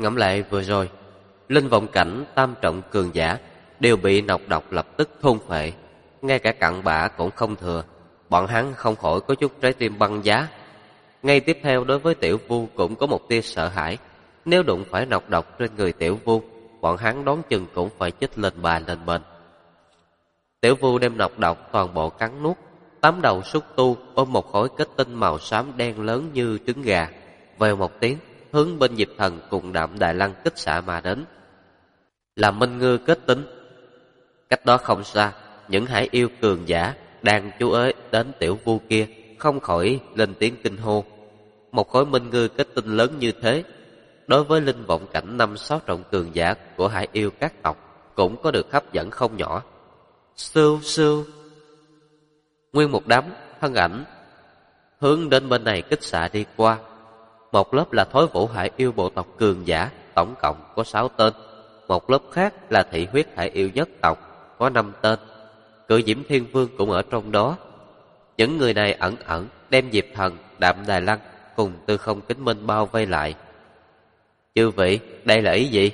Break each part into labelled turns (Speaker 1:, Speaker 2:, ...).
Speaker 1: Ngẫm lại vừa rồi, linh vọng cảnh tam trọng cường giả đều bị nọc độc lập tức thôn phệ, ngay cả cặn bã cũng không thừa. Bọn hắn không khỏi có chút trái tim băng giá. Ngay tiếp theo, đối với Tiểu Vu cũng có một tia sợ hãi. Nếu đụng phải nọc độc trên người Tiểu Vu, bọn hắn đoán chừng cũng phải chết lên bà lên bên. Tiểu Vu đem nọc độc toàn bộ cắn nuốt. 8 đầu xúc tu ôm một khối kết tinh màu xám đen lớn như trứng gà, vèo một tiếng hướng bên Diệp Thần cùng Đạm Đài Lăng kích xạ mà đến. Là Minh Ngư kết tinh. Cách đó không xa, những hải yêu cường giả đang chú ý đến Tiểu Vu kia không khỏi lên tiếng kinh hô. Một khối Minh Ngư kết tinh lớn như thế, đối với linh vọng cảnh 5-6 trọng cường giả của hải yêu các tộc cũng có được hấp dẫn không nhỏ. Sưu sưu, nguyên một đám thân ảnh hướng đến bên này kích xạ đi qua. Một lớp là Thối Vũ hải yêu bộ tộc cường giả, tổng cộng có 6 tên. Một lớp khác là Thị Huyết hải yêu nhất tộc, có 5 tên. Cự Diễm Thiên Vương cũng ở trong đó. Những người này ẩn ẩn đem Diệp Thần, Đạm Đài Lăng cùng Tư Không Kính Minh bao vây lại. Chư vị, đây là ý gì?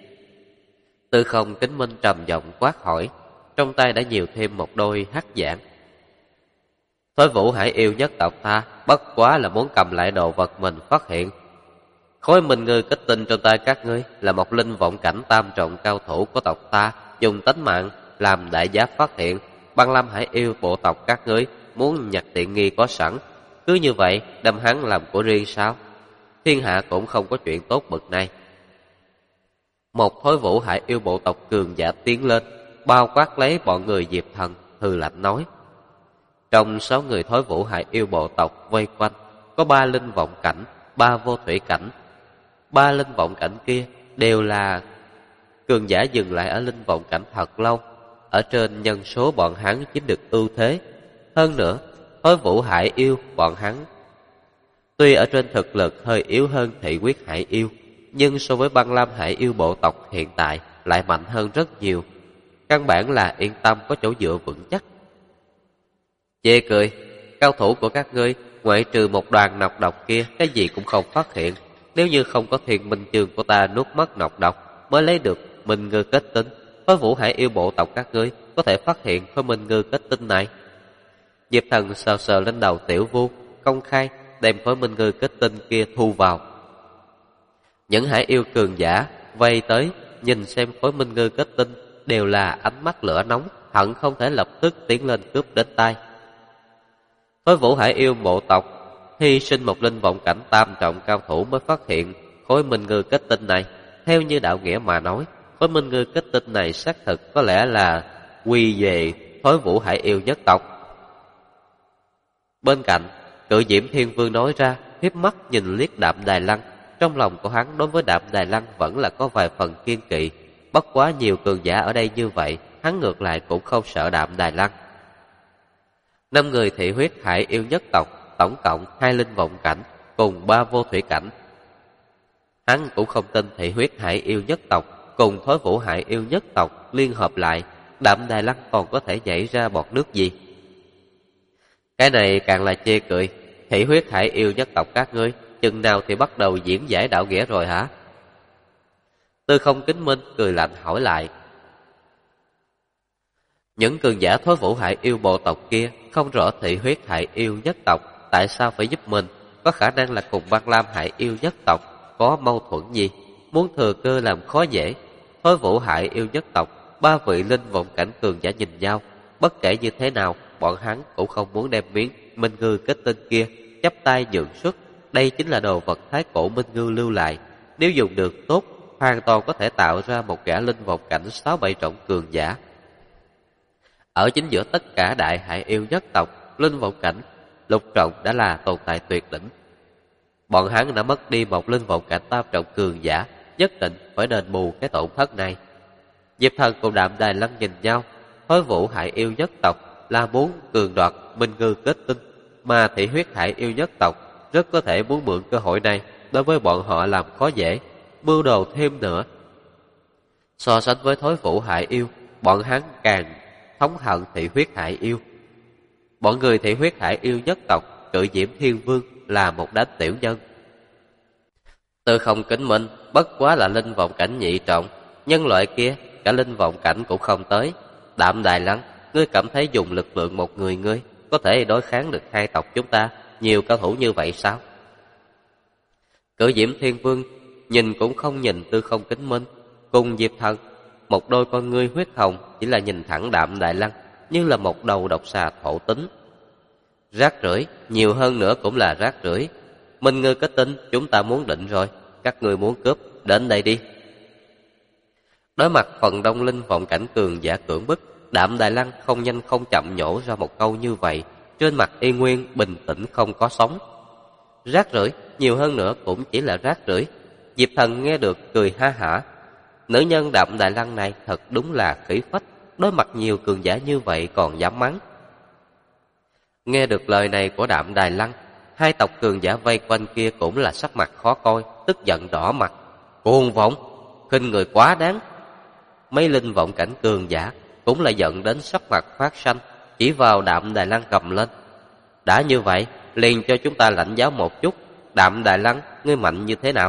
Speaker 1: Tư Không Kính Minh trầm giọng quát hỏi, trong tay đã nhiều thêm một đôi hắc giản. Thối Vũ hải yêu nhất tộc ta bất quá là muốn cầm lại đồ vật mình phát hiện. Khối Minh Ngư kết tinh trong tay các ngươi là một linh vọng cảnh tam trọng cao thủ của tộc ta, dùng tính mạng làm đại giá phát hiện. Băng Lam hải yêu bộ tộc các ngươi muốn nhặt tiện nghi có sẵn, cứ như vậy đem hắn làm của riêng sao? Thiên hạ cũng không có chuyện tốt bực này. Một Thối Vũ hải yêu bộ tộc cường giả tiến lên, bao quát lấy bọn người Diệp Thần, hừ lạnh nói. Trong 6 người Thối Vũ hải yêu bộ tộc vây quanh, có 3 linh vọng cảnh, 3 vô thủy cảnh. 3 linh vọng cảnh kia đều là cường giả dừng lại ở linh vọng cảnh thật lâu. Ở trên nhân số bọn hắn chiếm được ưu thế. Hơn nữa, Thối Vũ hải yêu bọn hắn tuy ở trên thực lực hơi yếu hơn Thị Huyết hải yêu, nhưng so với Băng Lam hải yêu bộ tộc hiện tại lại mạnh hơn rất nhiều. Căn bản là yên tâm, có chỗ dựa vững chắc. Chê cười, cao thủ của các ngươi ngoại trừ một đoàn nọc độc kia cái gì cũng không phát hiện. Nếu như không có Thiên Minh Chương của ta nuốt mất nọc độc mới lấy được Minh Ngư kết tinh, Thối Vũ hải yêu bộ tộc các ngươi có thể phát hiện khối Minh Ngư kết tinh này. Diệp Thần sờ sờ lên đầu Tiểu Vu, công khai đem khối Minh Ngư kết tinh kia thu vào. Những hải yêu cường giả vây tới nhìn xem khối Minh Ngư kết tinh đều là ánh mắt lửa nóng, hận không thể lập tức tiến lên cướp đến tay. Thối Vũ hải yêu bộ tộc hy sinh một linh vọng cảnh tam trọng cao thủ mới phát hiện khối Minh Ngư kết tinh này. Theo như đạo nghĩa mà nói, khối Minh Ngư kết tinh này xác thực có lẽ là quy về Thối Vũ hải yêu nhất tộc. Bên cạnh, Cự Diễm Thiên Vương nói ra, hiếp mắt nhìn liếc Đạm Đài Lăng. Trong lòng của hắn đối với Đạm Đài Lăng vẫn là có vài phần kiên kỵ. Bất quá nhiều cường giả ở đây như vậy, hắn ngược lại cũng không sợ Đạm Đài Lăng. 5 người Thị Huyết hải yêu nhất tộc, tổng cộng 2 linh vọng cảnh cùng 3 vô thủy cảnh. Hắn cũng không tin Thị Huyết hải yêu nhất tộc cùng Thối Vũ hải yêu nhất tộc liên hợp lại, Đạm Đài Lăng còn có thể nhảy ra bọt nước gì. Cái này càng là chê cười. Thị Huyết hải yêu nhất tộc các ngươi chừng nào thì bắt đầu diễn giải đạo nghĩa rồi hả? Tư Không Kính Minh cười lạnh hỏi lại. Những cường giả Thối Vũ hải yêu bộ tộc kia không rõ Thị Huyết hải yêu nhất tộc tại sao phải giúp mình, có khả năng là cùng Băng Lam hải yêu nhất tộc có mâu thuẫn gì, muốn thừa cơ làm khó dễ. Thối Vũ hải yêu nhất tộc 3 vị linh vọng cảnh cường giả nhìn nhau, bất kể như thế nào bọn hắn cũng không muốn đem miếng Minh Ngư kết tinh kia chắp tay nhượng xuất. Đây chính là đồ vật thái cổ Minh Ngư lưu lại, nếu dùng được tốt, hoàn toàn có thể tạo ra một gã linh vọng cảnh 6-7 trọng cường giả. Ở chính giữa tất cả đại hải yêu nhất tộc, linh vọng cảnh lục trọng đã là tồn tại tuyệt đỉnh. Bọn hắn đã mất đi một linh vọng cảnh tam trọng cường giả, nhất định phải đền bù cái tổn thất này. Diệp Thần cùng Đạm Đài Lăng nhìn nhau. Thối Vũ hải yêu nhất tộc là muốn cường đoạt Minh Ngư kết tinh, mà Thị Huyết hải yêu nhất tộc rất có thể muốn mượn cơ hội này đối với bọn họ làm khó dễ, mưu đồ thêm nữa. So sánh với Thối Vũ hải yêu, bọn hắn càng thống hận Thị Huyết hải yêu. Bọn người Thị Huyết hải yêu nhất tộc, Cự Diễm Thiên Vương là một đám tiểu nhân. Tư Không Kính Minh bất quá là linh vọng cảnh nhị trọng, nhân loại kia cả linh vọng cảnh cũng không tới. Đạm Đài Lăng, ngươi cảm thấy dùng lực lượng một người ngươi có thể đối kháng được hai tộc chúng ta nhiều cao thủ như vậy sao? Cử Diễm Thiên Vương nhìn cũng không nhìn Tư Không Kính Minh, cùng Diệp Thần, một đôi con ngươi huyết hồng chỉ là nhìn thẳng Đạm Đài Lăng như là một đầu độc xà thổ tính. Rác rưởi, nhiều hơn nữa cũng là rác rưởi. Minh Ngư có tin chúng ta muốn định rồi, các ngươi muốn cướp, đến đây đi. Đối mặt phần đông linh vọng cảnh cường giả cưỡng bức, Đạm Đài Lăng không nhanh không chậm nhổ ra một câu như vậy, trên mặt y nguyên bình tĩnh không có sóng. Rác rưởi, nhiều hơn nữa cũng chỉ là rác rưởi. Diệp Thần nghe được cười ha hả. Nữ nhân Đạm Đài Lăng này thật đúng là khí phách, đối mặt nhiều cường giả như vậy còn dám mắng. Nghe được lời này của Đạm Đài Lăng, hai tộc cường giả vây quanh kia cũng là sắc mặt khó coi, tức giận đỏ mặt. Cuồng vọng, khinh người quá đáng. Mấy linh vọng cảnh cường giả cũng là giận đến sắc mặt phát xanh, chỉ vào Đạm Đài Lăng cầm lên. Đã như vậy, liền cho chúng ta lãnh giáo một chút, Đạm Đài Lăng, ngươi mạnh như thế nào?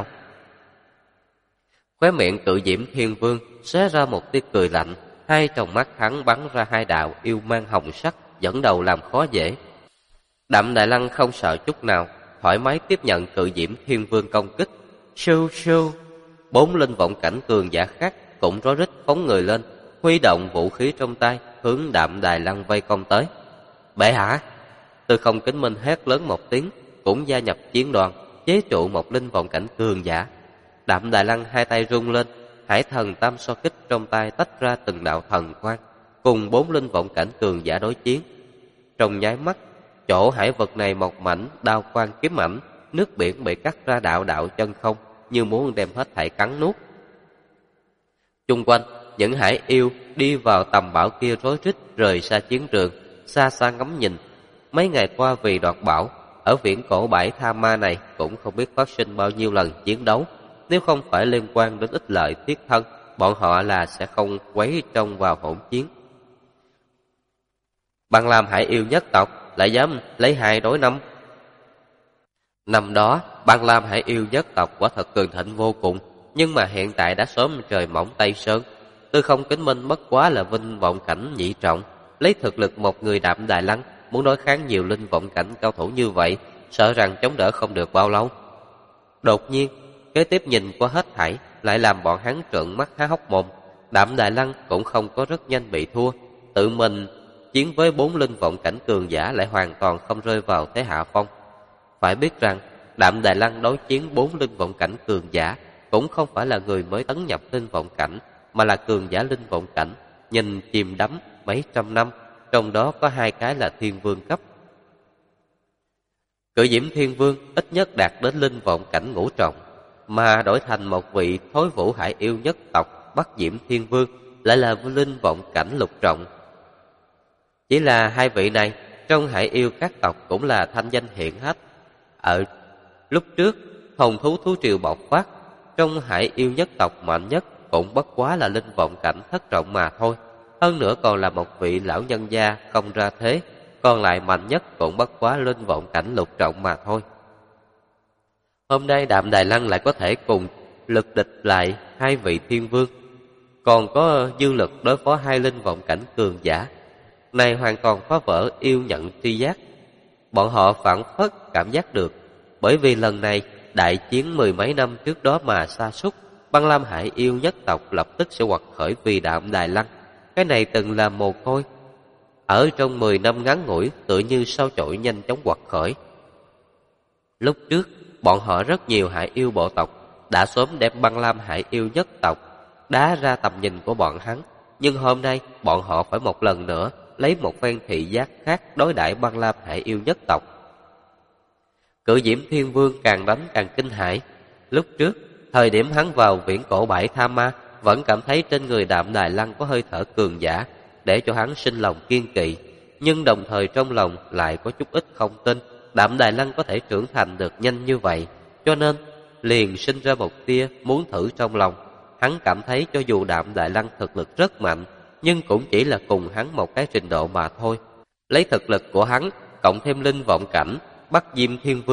Speaker 1: Khóe miệng Cự Diễm Thiên Vương xé ra một tia cười lạnh, hai tròng mắt hắn bắn ra hai đạo yêu mang hồng sắc, dẫn đầu làm khó dễ. Đạm Đài Lăng không sợ chút nào, thoải mái tiếp nhận Cự Diễm Thiên Vương công kích. Sưu sưu, bốn linh vọng cảnh cường giả khác cũng rối rít phóng người lên, huy động vũ khí trong tay hướng Đạm Đài Lăng vây công tới. Bệ hạ! Tư Không Kính Minh hét lớn một tiếng, cũng gia nhập chiến đoàn, chế trụ một linh vọng cảnh cường giả. Đạm Đài Lăng hai tay rung lên, Hải Thần Tam So Kích trong tay tách ra từng đạo thần quang, cùng bốn linh vọng cảnh cường giả đối chiến. Trong nháy mắt, chỗ hải vực này một mảnh đao quang kiếm ảnh, nước biển bị cắt ra đạo đạo chân không, như muốn đem hết thảy cắn nuốt. Chung quanh, những hải yêu đi vào tầm bão kia rối rít rời xa chiến trường, xa xa ngắm nhìn. Mấy ngày qua vì đoạt bảo, ở viễn cổ bãi Tha Ma này cũng không biết phát sinh bao nhiêu lần chiến đấu. Nếu không phải liên quan đến ích lợi thiết thân, bọn họ là sẽ không quấy trong vào hỗn chiến. Băng Lam hải yêu nhất tộc lại dám lấy 2 đối 5. Năm đó, Băng Lam hải yêu nhất tộc quả thật cường thịnh vô cùng, nhưng mà hiện tại đã sớm trời mỏng Tây Sơn. Tư Không Kính Minh bất quá là vinh vọng cảnh nhị trọng, lấy thực lực một người Đạm Đài Lăng muốn đối kháng nhiều linh vọng cảnh cao thủ như vậy, sợ rằng chống đỡ không được bao lâu. Đột nhiên, kế tiếp nhìn qua hết thảy lại làm bọn hắn trợn mắt há hốc mồm. Đạm Đài Lăng cũng không có rất nhanh bị thua, tự mình chiến với 4 linh vọng cảnh cường giả lại hoàn toàn không rơi vào thế hạ phong. Phải biết rằng Đạm Đài Lăng đối chiến 4 linh vọng cảnh cường giả cũng không phải là người mới tấn nhập linh vọng cảnh, mà là cường giả linh vọng cảnh nhìn chìm đắm mấy trăm năm, trong đó có 2 cái là thiên vương cấp. Cự Diễm Thiên Vương ít nhất đạt đến linh vọng cảnh ngũ trọng, mà đổi thành một vị Thối Vũ hải yêu nhất tộc Bắc Diễm Thiên Vương lại là linh vọng cảnh lục trọng. Chỉ là hai vị này trong hải yêu các tộc cũng là thanh danh hiển hách. Ở lúc trước hồn thú thú triều bộc phát, trong hải yêu nhất tộc mạnh nhất cũng bất quá là linh vọng cảnh thất trọng mà thôi. Hơn nữa còn là một vị lão nhân gia không ra thế, còn lại mạnh nhất cũng bất quá linh vọng cảnh lục trọng mà thôi. Hôm nay Đạm Đài Lăng lại có thể cùng lực địch lại hai vị thiên vương, còn có dư lực đối phó 2 linh vọng cảnh cường giả. Này hoàn toàn phá vỡ yêu nhận tri giác. Bọn họ phản phất cảm giác được, bởi vì lần này đại chiến 10 mấy năm trước đó mà sa sút, Băng Lam hải yêu nhất tộc lập tức sẽ quật khởi vì Đạm Đài Lăng. Cái này từng là mồ côi, ở trong 10 năm ngắn ngủi tựa như sao chổi nhanh chóng quật khởi. Lúc trước bọn họ rất nhiều hải yêu bộ tộc đã sớm đem Băng Lam hải yêu nhất tộc đá ra tầm nhìn của bọn hắn, nhưng hôm nay bọn họ phải một lần nữa lấy một phen thị giác khác đối đãi Băng Lam hải yêu nhất tộc. Cự Diễm Thiên Vương càng đánh càng kinh hãi. Lúc trước thời điểm hắn vào viễn cổ bãi Tha Ma, vẫn cảm thấy trên người Đạm Đài Lăng có hơi thở cường giả, để cho hắn sinh lòng kiên kỵ, nhưng đồng thời trong lòng lại có chút ít không tin Đạm Đài Lăng có thể trưởng thành được nhanh như vậy, cho nên liền sinh ra một tia muốn thử trong lòng. Hắn cảm thấy cho dù Đạm Đài Lăng thực lực rất mạnh, nhưng cũng chỉ là cùng hắn một cái trình độ mà thôi. Lấy thực lực của hắn cộng thêm linh vọng cảnh Bắc Diêm Thiên Vương,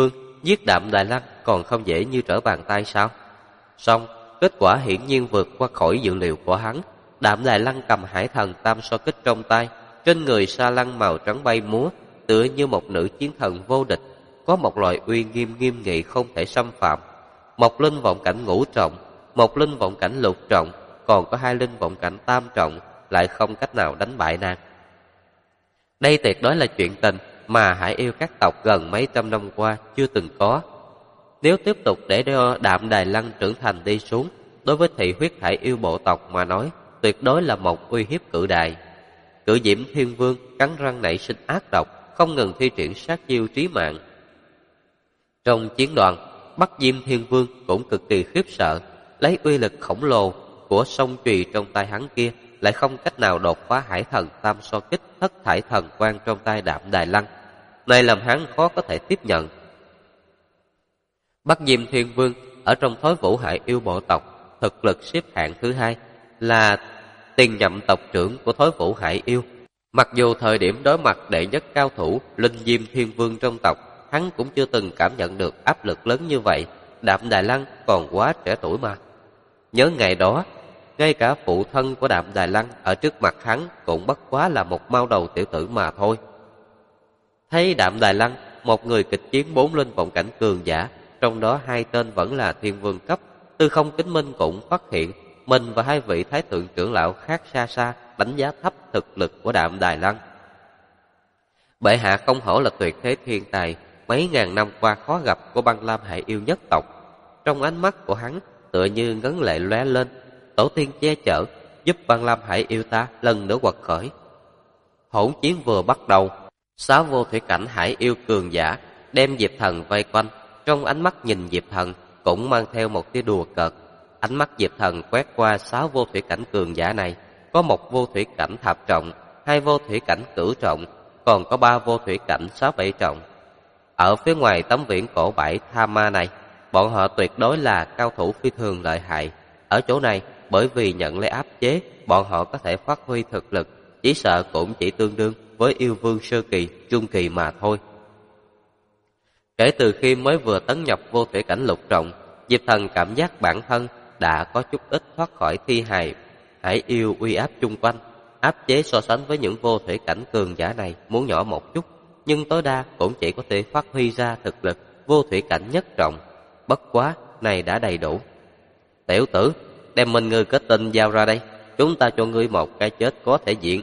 Speaker 1: giết Đạm Đài Lăng còn không dễ như trở bàn tay sao? Song kết quả hiển nhiên vượt qua khỏi dự liệu của hắn. Đạm Đài Lăng cầm hải thần tam so kích trong tay, trên người sa lăng màu trắng bay múa, tựa như một nữ chiến thần vô địch, có một loại uy nghiêm nghiêm nghị không thể xâm phạm. Một linh vọng cảnh ngũ trọng, một linh vọng cảnh lục trọng, còn có 2 linh vọng cảnh tam trọng, lại không cách nào đánh bại nàng. Đây tuyệt đối là chuyện tình mà hải yêu các tộc gần mấy trăm năm qua chưa từng có. Nếu tiếp tục để Đạm Đài Lăng trưởng thành đi xuống, đối với thị huyết hải yêu bộ tộc mà nói, tuyệt đối là một uy hiếp cự đại. Cự Diễm Thiên Vương cắn răng nảy sinh ác độc, không ngừng thi triển sát chiêu trí mạng. Trong chiến đoàn, Bắc Diêm Thiên Vương cũng cực kỳ khiếp sợ, lấy uy lực khổng lồ của song chùy trong tay hắn kia, lại không cách nào đột phá hải thần tam so kích thất thải thần quang trong tay Đạm Đài Lăng. Này làm hắn khó có thể tiếp nhận. Bắc Diêm Thiên Vương ở trong Thối Vũ Hải yêu bộ tộc, thực lực xếp hạng thứ 2, là tiền nhậm tộc trưởng của Thối Vũ Hải yêu. Mặc dù thời điểm đối mặt đệ nhất cao thủ Linh Diêm Thiên Vương trong tộc, hắn cũng chưa từng cảm nhận được áp lực lớn như vậy. Đạm Đài Lăng còn quá trẻ tuổi mà. Nhớ ngày đó, ngay cả phụ thân của Đạm Đài Lăng ở trước mặt hắn cũng bất quá là một mao đầu tiểu tử mà thôi. Thấy Đạm Đài Lăng, một người kịch chiến 4 linh vọng cảnh cường giả, trong đó 2 tên vẫn là thiên vương cấp, Tư Không Kính Minh cũng phát hiện mình và 2 vị thái thượng trưởng lão khác xa xa đánh giá thấp thực lực của Đạm Đài Lăng. Bệ hạ không hổ là tuyệt thế thiên tài, mấy ngàn năm qua khó gặp của Băng Lam Hải yêu nhất tộc. Trong ánh mắt của hắn tựa như ngấn lệ lóe lên, tổ tiên che chở, giúp Băng Lam Hải yêu ta lần nữa quật khởi. Hỗn chiến vừa bắt đầu, 6 vô thủy cảnh hải yêu cường giả đem Diệp Thần vây quanh, trong ánh mắt nhìn Diệp Thần cũng mang theo một tia đùa cợt. Ánh mắt Diệp Thần quét qua 6 vô thủy cảnh cường giả này, có 1 vô thủy cảnh thập trọng, 2 vô thủy cảnh cửu trọng, còn có 3 vô thủy cảnh 6-7 trọng. Ở phía ngoài tấm viễn cổ bãi Tha Ma này, bọn họ tuyệt đối là cao thủ phi thường lợi hại. Ở chỗ này, bởi vì nhận lấy áp chế, bọn họ có thể phát huy thực lực, chỉ sợ cũng chỉ tương đương với yêu vương sơ kỳ, trung kỳ mà thôi. Kể từ khi mới vừa tấn nhập vô thủy cảnh lục trọng, Diệp Thần cảm giác bản thân đã có chút ít thoát khỏi thi hài hải yêu uy áp chung quanh. Áp chế so sánh với những vô thủy cảnh cường giả này muốn nhỏ một chút, nhưng tối đa cũng chỉ có thể phát huy ra thực lực vô thủy cảnh nhất trọng. Bất quá, này đã đầy đủ. Tiểu tử, đem mình ngươi kết tinh giao ra đây, chúng ta cho ngươi một cái chết có thể diện.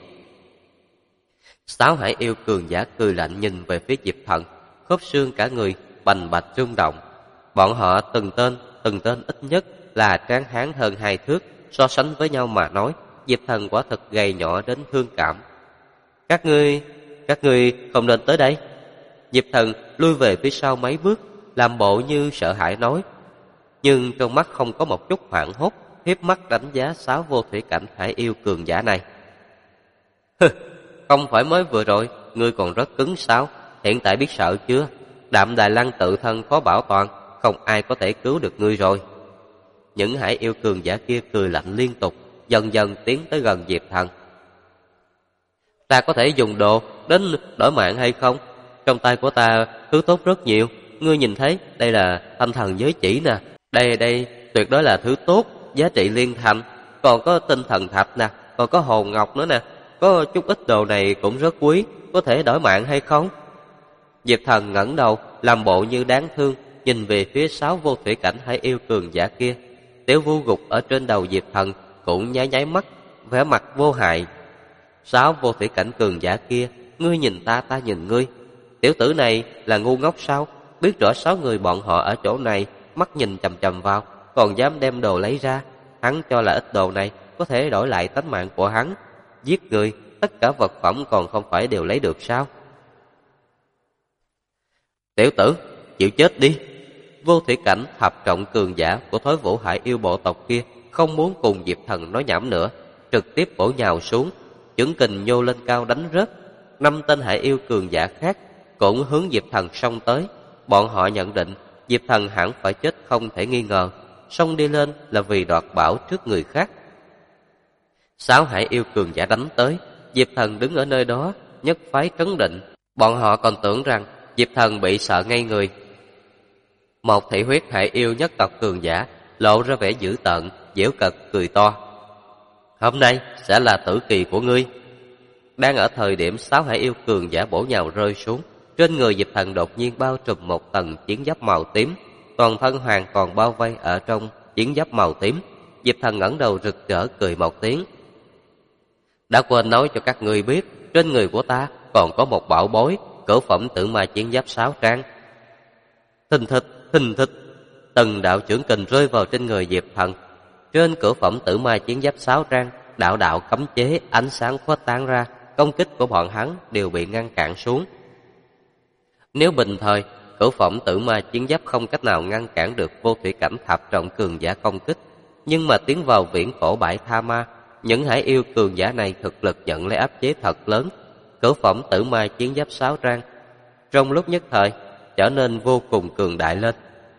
Speaker 1: 6 hải yêu cường giả cười lạnh nhìn về phía Diệp Thần, khớp xương cả người bành bạch rung động. Bọn họ từng tên ít nhất là tráng hán hơn 2 thước, so sánh với nhau mà nói, Diệp Thần quả thật gầy nhỏ đến thương cảm. Các ngươi không nên tới đây. Diệp Thần lui về phía sau mấy bước, làm bộ như sợ hãi nói, nhưng trong mắt không có một chút hoảng hốt, hiếp mắt đánh giá 6 vô thủy cảnh hải yêu cường giả này. Không phải mới vừa rồi ngươi còn rất cứng sao? Hiện tại biết sợ chưa? Đạm Đài Lăng tự thân khó bảo toàn, không ai có thể cứu được ngươi rồi. Những hải yêu cường giả kia cười lạnh liên tục, dần dần tiến tới gần Diệp Thần. Ta có thể dùng đồ đến đổi mạng hay không? Trong tay của ta thứ tốt rất nhiều. Ngươi nhìn thấy, đây là thanh thần giới chỉ nè. Đây tuyệt đối là thứ tốt, giá trị liên thành. Còn có tinh thần thạch nè, còn có hồn ngọc nữa nè. Có chút ít đồ này cũng rất quý, có thể đổi mạng hay không? Diệp Thần ngẩng đầu, làm bộ như đáng thương, nhìn về phía 6 vô thủy cảnh hải yêu cường giả kia. Tiểu Vu gục ở trên đầu Diệp Thần cũng nháy nháy mắt, vẻ mặt vô hại. 6 vô thủy cảnh cường giả kia, ngươi nhìn ta, ta nhìn ngươi. Tiểu tử này là ngu ngốc sao? Biết rõ 6 người bọn họ ở chỗ này, mắt nhìn chằm chằm vào, còn dám đem đồ lấy ra. Hắn cho là ít đồ này có thể đổi lại tánh mạng của hắn. Giết người, tất cả vật phẩm còn không phải đều lấy được sao? Tiểu tử, chịu chết đi. Vô thủy cảnh thập trọng cường giả của Thối Vũ Hải yêu bộ tộc kia không muốn cùng Diệp Thần nói nhảm nữa, trực tiếp bổ nhào xuống, chưởng kình nhô lên cao đánh rớt. 5 tên hải yêu cường giả khác cũng hướng Diệp Thần xông tới. Bọn họ nhận định Diệp Thần hẳn phải chết không thể nghi ngờ, xông đi lên là vì đoạt bảo trước người khác. 6 hải yêu cường giả đánh tới, Diệp Thần đứng ở nơi đó, nhất phái trấn định. Bọn họ còn tưởng rằng Diệp Thần bị sợ ngây người. Một thị huyết hải yêu nhất tộc cường giả lộ ra vẻ dữ tợn, giễu cợt cười to. Hôm nay sẽ là tử kỳ của ngươi. Đang ở thời điểm 6 hải yêu cường giả bổ nhào rơi xuống, trên người Diệp Thần đột nhiên bao trùm một tầng chiến giáp màu tím, toàn thân hoàn toàn bao vây ở trong chiến giáp màu tím. Diệp Thần ngẩng đầu rực rỡ cười một tiếng. Đã quên nói cho các ngươi biết, trên người của ta còn có một bảo bối, cửu phẩm tử ma chiến giáp 6 trang. Thình thịch, từng đạo chưởng kình rơi vào trên người Diệp Thần. Trên cửu phẩm tử ma chiến giáp 6 trang, đạo đạo cấm chế ánh sáng khuếch tán ra, công kích của bọn hắn đều bị ngăn cản xuống. Nếu bình thời, cửu phẩm tử ma chiến giáp không cách nào ngăn cản được vô thủy cảnh thập trọng cường giả công kích, nhưng mà tiến vào viễn cổ bãi tha ma, những hải yêu cường giả này thực lực nhận lấy áp chế thật lớn. Cửu phẩm tử ma chiến giáp 6 trang trong lúc nhất thời trở nên vô cùng cường đại lên.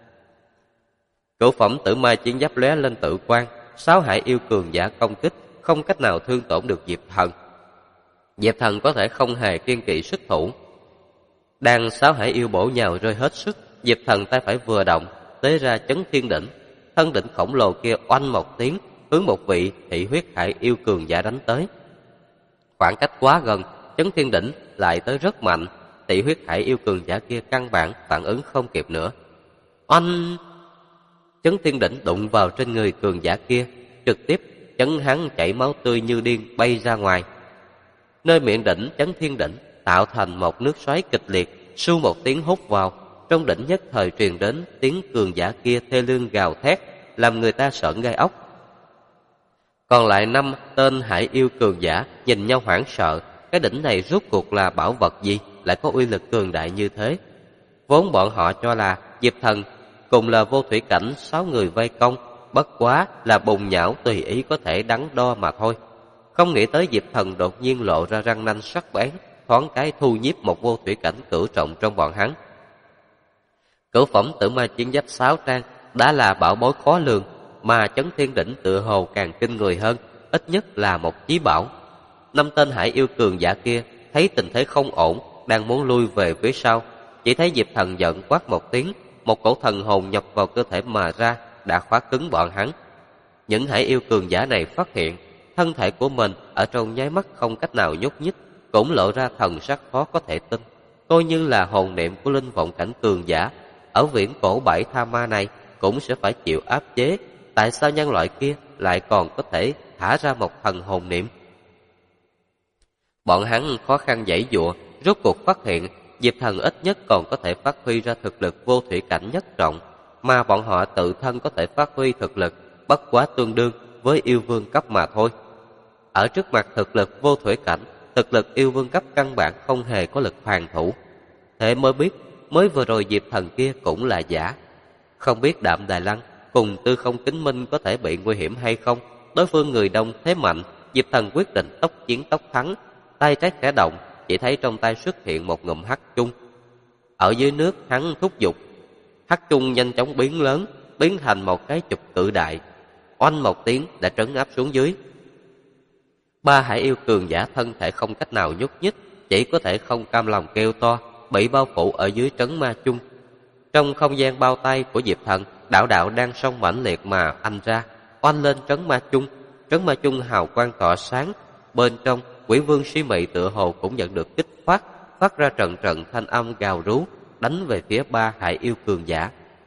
Speaker 1: Cửu phẩm tử ma chiến giáp lóe lên tự quang, 6 hải yêu cường giả công kích không cách nào thương tổn được Diệp Thần. Diệp Thần có thể không hề kiên kỵ xuất thủ. Đang 6 hải yêu bổ nhào rơi hết sức, Diệp Thần tay phải vừa động, tế ra chấn thiên đỉnh. Thân đỉnh khổng lồ kia oanh một tiếng, hướng một vị thị huyết hải yêu cường giả đánh tới. Khoảng cách quá gần, chấn thiên đỉnh lại tới rất mạnh, thị huyết hải yêu cường giả kia căn bản phản ứng không kịp nữa. Oanh! Chấn thiên đỉnh đụng vào trên người cường giả kia, trực tiếp chấn hắn chảy máu tươi như điên bay ra ngoài. Nơi miệng đỉnh chấn thiên đỉnh tạo thành một nước xoáy kịch liệt, su một tiếng hút vào, trong đỉnh nhất thời truyền đến tiếng cường giả kia thê lương gào thét, làm người ta sởn gai ốc. Còn lại 5 tên hải yêu cường giả nhìn nhau hoảng sợ, cái đỉnh này rốt cuộc là bảo vật gì, lại có uy lực cường đại như thế. Vốn bọn họ cho là Diệp Thần cùng là vô thủy cảnh 6 người vây công, bất quá là bùng nhão tùy ý có thể đắn đo mà thôi. Không nghĩ tới Diệp Thần đột nhiên lộ ra răng nanh sắc bén, thoáng cái thu nhiếp một vô thủy cảnh cửu trọng trong bọn hắn. Cửu phẩm tử ma chiến giáp 6 trang đã là bảo bối khó lường, mà chấn thiên đỉnh tựa hồ càng kinh người hơn, ít nhất là một chí bảo. 5 tên hải yêu cường giả kia thấy tình thế không ổn, đang muốn lui về phía sau, chỉ thấy Diệp Thần giận quát một tiếng, một cổ thần hồn nhập vào cơ thể mà ra, đã khóa cứng bọn hắn. Những hải yêu cường giả này phát hiện thân thể của mình ở trong nháy mắt không cách nào nhúc nhích, cũng lộ ra thần sắc khó có thể tin. Coi như là hồn niệm của linh vọng cảnh cường giả ở viễn cổ bãi tha ma này cũng sẽ phải chịu áp chế. Tại sao nhân loại kia lại còn có thể thả ra một thần hồn niệm? Bọn hắn khó khăn giãy giụa, rốt cuộc phát hiện Diệp Thần ít nhất còn có thể phát huy ra thực lực vô thủy cảnh nhất trọng, mà bọn họ tự thân có thể phát huy thực lực bất quá tương đương với yêu vương cấp mà thôi. Ở trước mặt thực lực vô thủy cảnh, thực lực yêu vương cấp căn bản không hề có lực hoàn thủ. Thế mới biết, mới vừa rồi Diệp Thần kia cũng là giả. Không biết Đạm Đài Lăng cùng Tư Không Kính Minh có thể bị nguy hiểm hay không. Đối phương người đông thế mạnh, Diệp Thần quyết định tốc chiến tốc thắng. Tay trái khẽ động, chỉ thấy trong tay xuất hiện một ngụm hắc chung. Ở dưới nước hắn thúc giục, hắc chung nhanh chóng biến lớn, biến thành một cái chụp cự đại. Oanh một tiếng đã trấn áp xuống dưới. 3 hải yêu cường giả thân thể không cách nào nhúc nhích, chỉ có thể không cam lòng kêu to, bị bao phủ ở dưới trấn ma chung. Trong không gian bao tay của Diệp Thần, đạo đạo đang song mãnh liệt mà anh ra, oanh lên trấn ma chung. Trấn ma chung hào quang tỏa sáng, bên trong Quỷ Vương Suy Mị tựa hồ cũng nhận được kích phát ra trận trận thanh âm gào rú, đánh về phía 3 hải yêu cường giả.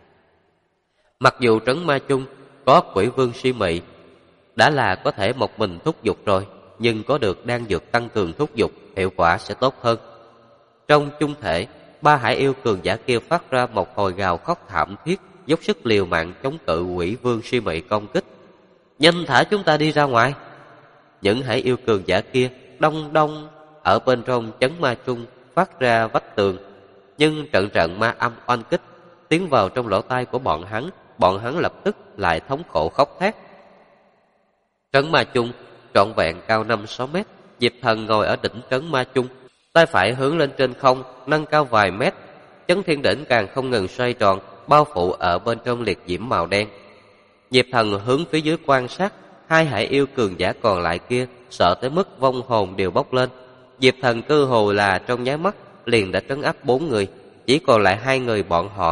Speaker 1: Mặc dù trấn ma chung có Quỷ Vương Suy Mị đã là có thể một mình thúc giục rồi, nhưng có được đan dược tăng cường thúc giục, hiệu quả sẽ tốt hơn. Trong chung thể, 3 hải yêu cường giả kia phát ra một hồi gào khóc thảm thiết, dốc sức liều mạng chống cự Quỷ Vương Suy Mị công kích. Nhanh thả chúng ta đi ra ngoài! Những hải yêu cường giả kia đông đông ở bên trong chấn ma chung phát ra vách tường, nhưng trận trận ma âm oanh kích tiến vào trong lỗ tai của bọn hắn lập tức lại thống khổ khóc thét. Trấn ma chung trọn vẹn cao 5-6 mét, Diệp Thần ngồi ở đỉnh trấn ma chung, tay phải hướng lên trên không, nâng cao vài mét. Chấn thiên đỉnh càng không ngừng xoay tròn, bao phủ ở bên trong liệt diễm màu đen. Diệp Thần hướng phía dưới quan sát, 2 hải yêu cường giả còn lại kia sợ tới mức vong hồn đều bốc lên. Diệp Thần cơ hồ là trong nháy mắt liền đã trấn áp 4 người, chỉ còn lại 2 người bọn họ.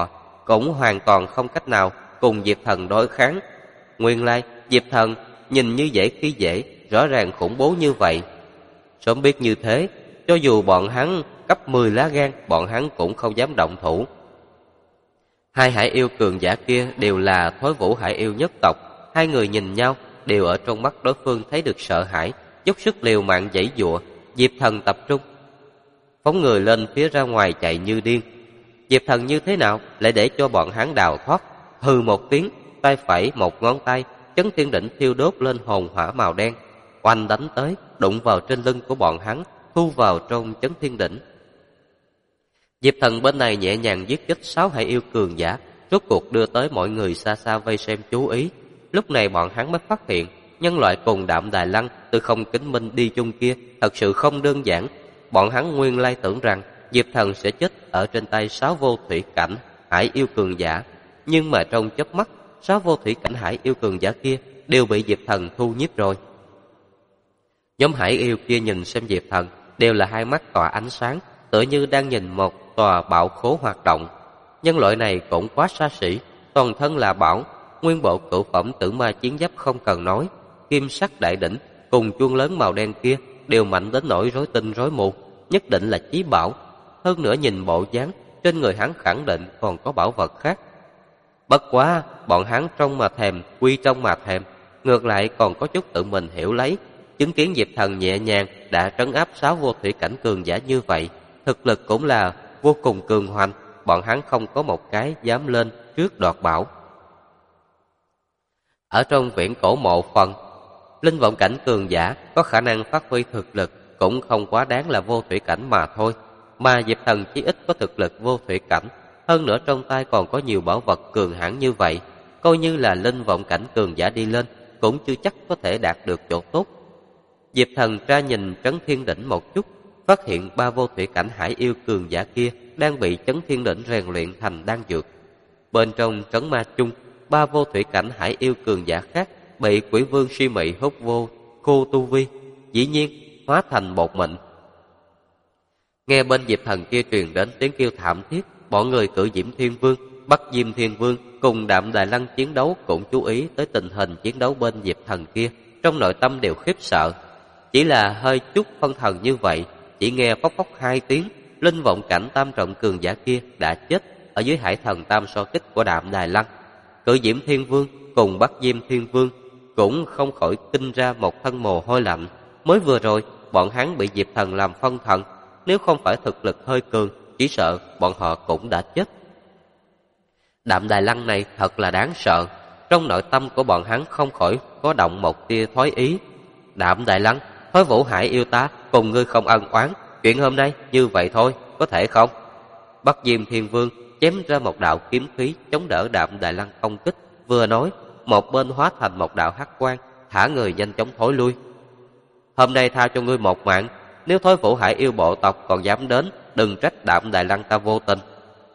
Speaker 1: cũng hoàn toàn không cách nào cùng Diệp Thần đối kháng. Nguyên lai, Diệp Thần nhìn như dễ khi dễ, rõ ràng khủng bố như vậy. Sớm biết như thế, cho dù bọn hắn cấp 10 lá gan, bọn hắn cũng không dám động thủ. Hai hải yêu cường giả kia đều là Thối Vũ hải yêu nhất tộc. Hai người nhìn nhau, đều ở trong mắt đối phương thấy được sợ hãi, dốc sức liều mạng giãy giụa. Diệp Thần tập trung, phóng người lên phía ra ngoài chạy như điên. Diệp Thần như thế nào lại để cho bọn hắn đào thoát? Hừ một tiếng, tay phải một ngón tay, Chấn Thiên Đỉnh thiêu đốt lên hồn hỏa màu đen, oanh đánh tới, đụng vào trên lưng của bọn hắn, thu vào trong Chấn Thiên Đỉnh. Diệp Thần bên này nhẹ nhàng giết chết 6 hải yêu cường giả, rốt cuộc đưa tới mọi người xa xa vây xem chú ý. Lúc này bọn hắn mới phát hiện, nhân loại cùng Đạm Đài Lăng từ Không Kính Minh đi chung kia thật sự không đơn giản. Bọn hắn nguyên lai tưởng rằng Diệp Thần sẽ chết ở trên tay 6 vô thủy cảnh hải yêu cường giả, nhưng mà trong chớp mắt, 6 vô thủy cảnh hải yêu cường giả kia đều bị Diệp Thần thu nhiếp rồi. Nhóm hải yêu kia nhìn xem Diệp Thần đều là hai mắt tỏa ánh sáng, tựa như đang nhìn một tòa bảo khố hoạt động. Nhân loại này cũng quá xa xỉ, toàn thân là bảo, nguyên bộ cửu phẩm tử ma chiến giáp không cần nói, kim sắc đại đỉnh cùng chuông lớn màu đen kia đều mạnh đến nỗi rối tinh rối mù, nhất định là chí bảo. Hơn nữa nhìn bộ dáng, trên người hắn khẳng định còn có bảo vật khác. Bất quá, bọn hắn trông mà thèm, quy trông mà thèm, ngược lại còn có chút tự mình hiểu lấy. Chứng kiến Diệp Thần nhẹ nhàng đã trấn áp 6 vô thủy cảnh cường giả như vậy, thực lực cũng là vô cùng cường hoành, bọn hắn không có một cái dám lên trước đoạt bảo. Ở trong viễn cổ mộ phần, linh vọng cảnh cường giả có khả năng phát huy thực lực cũng không quá đáng là vô thủy cảnh mà thôi, mà Diệp Thần chí ít có thực lực vô thủy cảnh, hơn nữa trong tay còn có nhiều bảo vật cường hãn như vậy, coi như là linh vọng cảnh cường giả đi lên cũng chưa chắc có thể đạt được chỗ tốt. Diệp Thần tra nhìn Trấn Thiên Đỉnh một chút, phát hiện 3 vô thủy cảnh hải yêu cường giả kia đang bị Trấn Thiên Đỉnh rèn luyện thành đan dược. Bên trong trấn ma chung, 3 vô thủy cảnh hải yêu cường giả khác bị Quỷ Vương suy mị hút vô khô tu vi, dĩ nhiên hóa thành bột mịn. Nghe bên Diệp Thần kia truyền đến tiếng kêu thảm thiết, bọn người Cự Diễm Thiên Vương, Bắc Diêm Thiên Vương cùng Đạm Đài Lăng chiến đấu cũng chú ý tới tình hình chiến đấu bên Diệp Thần kia, trong nội tâm đều khiếp sợ. Chỉ là hơi chút phân thần như vậy, chỉ nghe phốc phốc 2 tiếng, linh vọng cảnh tam trọng cường giả kia đã chết ở dưới hải thần tam so kích của Đạm Đài Lăng. Cự Diễm Thiên Vương cùng Bắc Diêm Thiên Vương cũng không khỏi kinh ra một thân mồ hôi lạnh. Mới vừa rồi, bọn hắn bị Diệp Thần làm phân thần, nếu không phải thực lực hơi cường, chỉ sợ bọn họ cũng đã chết. Đạm Đài Lăng này thật là đáng sợ, trong nội tâm của bọn hắn không khỏi có động một tia thoái ý. Đạm Đài Lăng, Thối Vũ hải yêu ta cùng ngươi không ân oán, chuyện hôm nay như vậy thôi, có thể không? Bắc Diêm Thiên Vương chém ra một đạo kiếm khí chống đỡ Đạm Đài Lăng công kích, vừa nói, một bên hóa thành một đạo hắc quang, thả người nhanh chóng thối lui. Hôm nay tha cho ngươi một mạng, nếu Thối Vũ hải yêu bộ tộc còn dám đến, đừng trách Đạm Đài Lăng ta vô tình.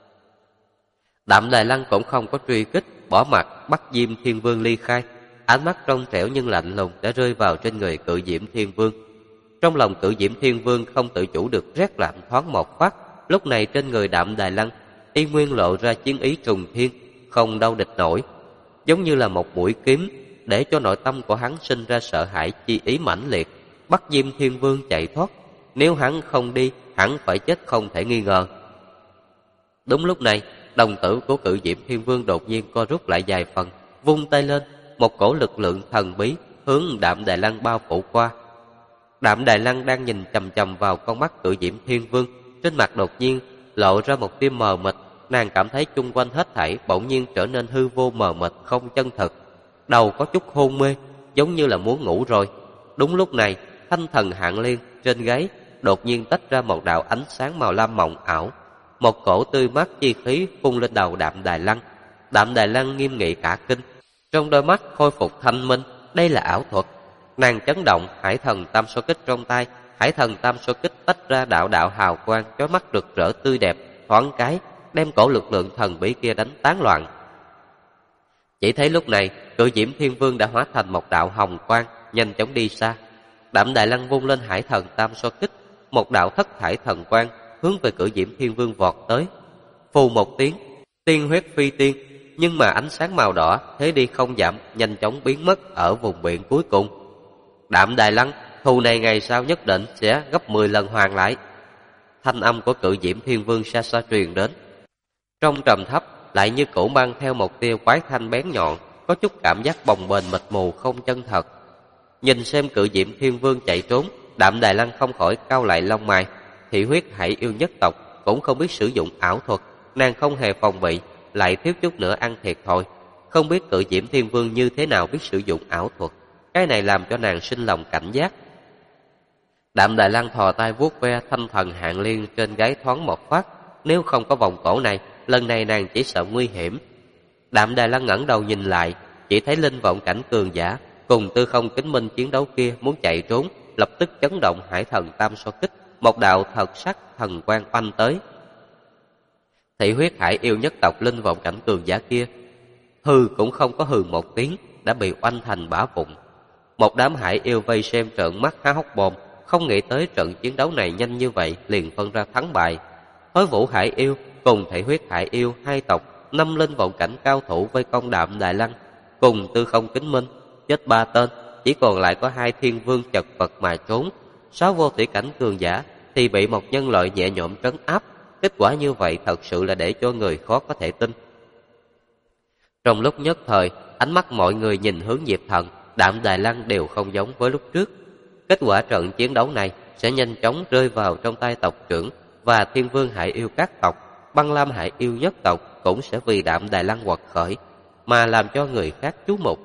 Speaker 1: Đạm Đài Lăng cũng không có truy kích, bỏ mặt Bắc Diêm Thiên Vương ly khai. Ánh mắt trong trẻo nhưng lạnh lùng đã rơi vào trên người Cự Diễm Thiên Vương. Trong lòng Cự Diễm Thiên Vương không tự chủ được rét lạnh thoáng một phát. Lúc này trên người Đạm Đài Lăng y nguyên lộ ra chiến ý trùng thiên, không đau địch nổi, giống như là một mũi kiếm, để cho nội tâm của hắn sinh ra sợ hãi chi ý mãnh liệt. Bắc Diêm Thiên Vương chạy thoát, nếu hắn không đi, hắn phải chết không thể nghi ngờ. Đúng lúc này, đồng tử của Cự Diễm Thiên Vương đột nhiên co rút lại vài phần, vung tay lên, một cổ lực lượng thần bí hướng Đạm Đài Lăng bao phủ qua. Đạm Đài Lăng đang nhìn chằm chằm vào con mắt Cự Diễm Thiên Vương, trên mặt đột nhiên lộ ra một tia mờ mịt, nàng cảm thấy chung quanh hết thảy bỗng nhiên trở nên hư vô mờ mịt không chân thực, đầu có chút hôn mê, giống như là muốn ngủ rồi. Đúng lúc này, thanh thần Hạng Liên trên gáy đột nhiên tách ra một đạo ánh sáng màu lam mộng ảo, một cổ tươi mát chi khí phun lên đầu Đạm Đài Lăng. Đạm Đài Lăng nghiêm nghị cả kinh, trong đôi mắt khôi phục thanh minh, đây là ảo thuật. Nàng chấn động, hải thần tam số kích trong tay, hải thần tam số kích tách ra đạo đạo hào quang chói mắt rực rỡ tươi đẹp, thoáng cái đem cổ lực lượng thần bí kia đánh tán loạn. Chỉ thấy lúc này, Cự Diễm Thiên Vương đã hóa thành một đạo hồng quang, nhanh chóng đi xa. Đạm Đài Lăng vung lên hải thần tam so kích, một đạo thất thải thần quang hướng về Cự Diễm Thiên Vương vọt tới. Phù một tiếng, tiên huyết phi tiên, nhưng mà ánh sáng màu đỏ thế đi không giảm, nhanh chóng biến mất ở vùng biển cuối cùng. Đạm Đài Lăng, thù này ngày sau nhất định sẽ gấp 10 lần hoàn lại. Thanh âm của Cự Diễm Thiên Vương xa xa truyền đến. Trong trầm thấp lại như cũ mang theo một tia quái thanh bén nhọn, có chút cảm giác bồng bềnh mịt mù không chân thật. Nhìn xem Cự Diễm Thiên Vương chạy trốn, Đạm Đài Lăng không khỏi cau lại lông mày. Thị huyết hải yêu nhất tộc cũng không biết sử dụng ảo thuật, nàng không hề phòng bị, lại thiếu chút nữa ăn thiệt thôi. Không biết Cự Diễm Thiên Vương như thế nào biết sử dụng ảo thuật, cái này làm cho nàng sinh lòng cảnh giác. Đạm Đài Lăng thò tay vuốt ve thanh thần hạng liên trên gáy thoáng một phát, nếu không có vòng cổ này, lần này nàng chỉ sợ nguy hiểm. Đạm Đài Lăng ngẩng đầu nhìn lại, chỉ thấy linh vọng cảnh cường giả cùng Tư Không Kính Minh chiến đấu kia muốn chạy trốn, lập tức chấn động hải thần tam so kích, một đạo thật sắc thần quang oanh tới. Thị huyết hải yêu nhất tộc linh vọng cảnh cường giả kia hừ cũng không có hừ một tiếng, đã bị oanh thành bã vụn. Một đám hải yêu vây xem trợn mắt há hốc mồm, không nghĩ tới trận chiến đấu này nhanh như vậy liền phân ra thắng bại. Hối Vũ hải yêu cùng Thị huyết hải yêu hai tộc, 5 linh vọng cảnh cao thủ vây công Đạm Đài Lăng cùng Tư Không Kính Minh, chết 3 tên, chỉ còn lại có 2 thiên vương chật vật mà trốn. 6 vô thủy cảnh cường giả thì bị một nhân loại nhẹ nhõm trấn áp. Kết quả như vậy thật sự là để cho người khó có thể tin. Trong lúc nhất thời, ánh mắt mọi người nhìn hướng Diệp Thần, Đạm Đài Lăng đều không giống với lúc trước. Kết quả trận chiến đấu này sẽ nhanh chóng rơi vào trong tay tộc trưởng và Thiên Vương hải yêu các tộc. Băng Lam hải yêu nhất tộc cũng sẽ vì Đạm Đài Lăng quật khởi mà làm cho người khác chú mục.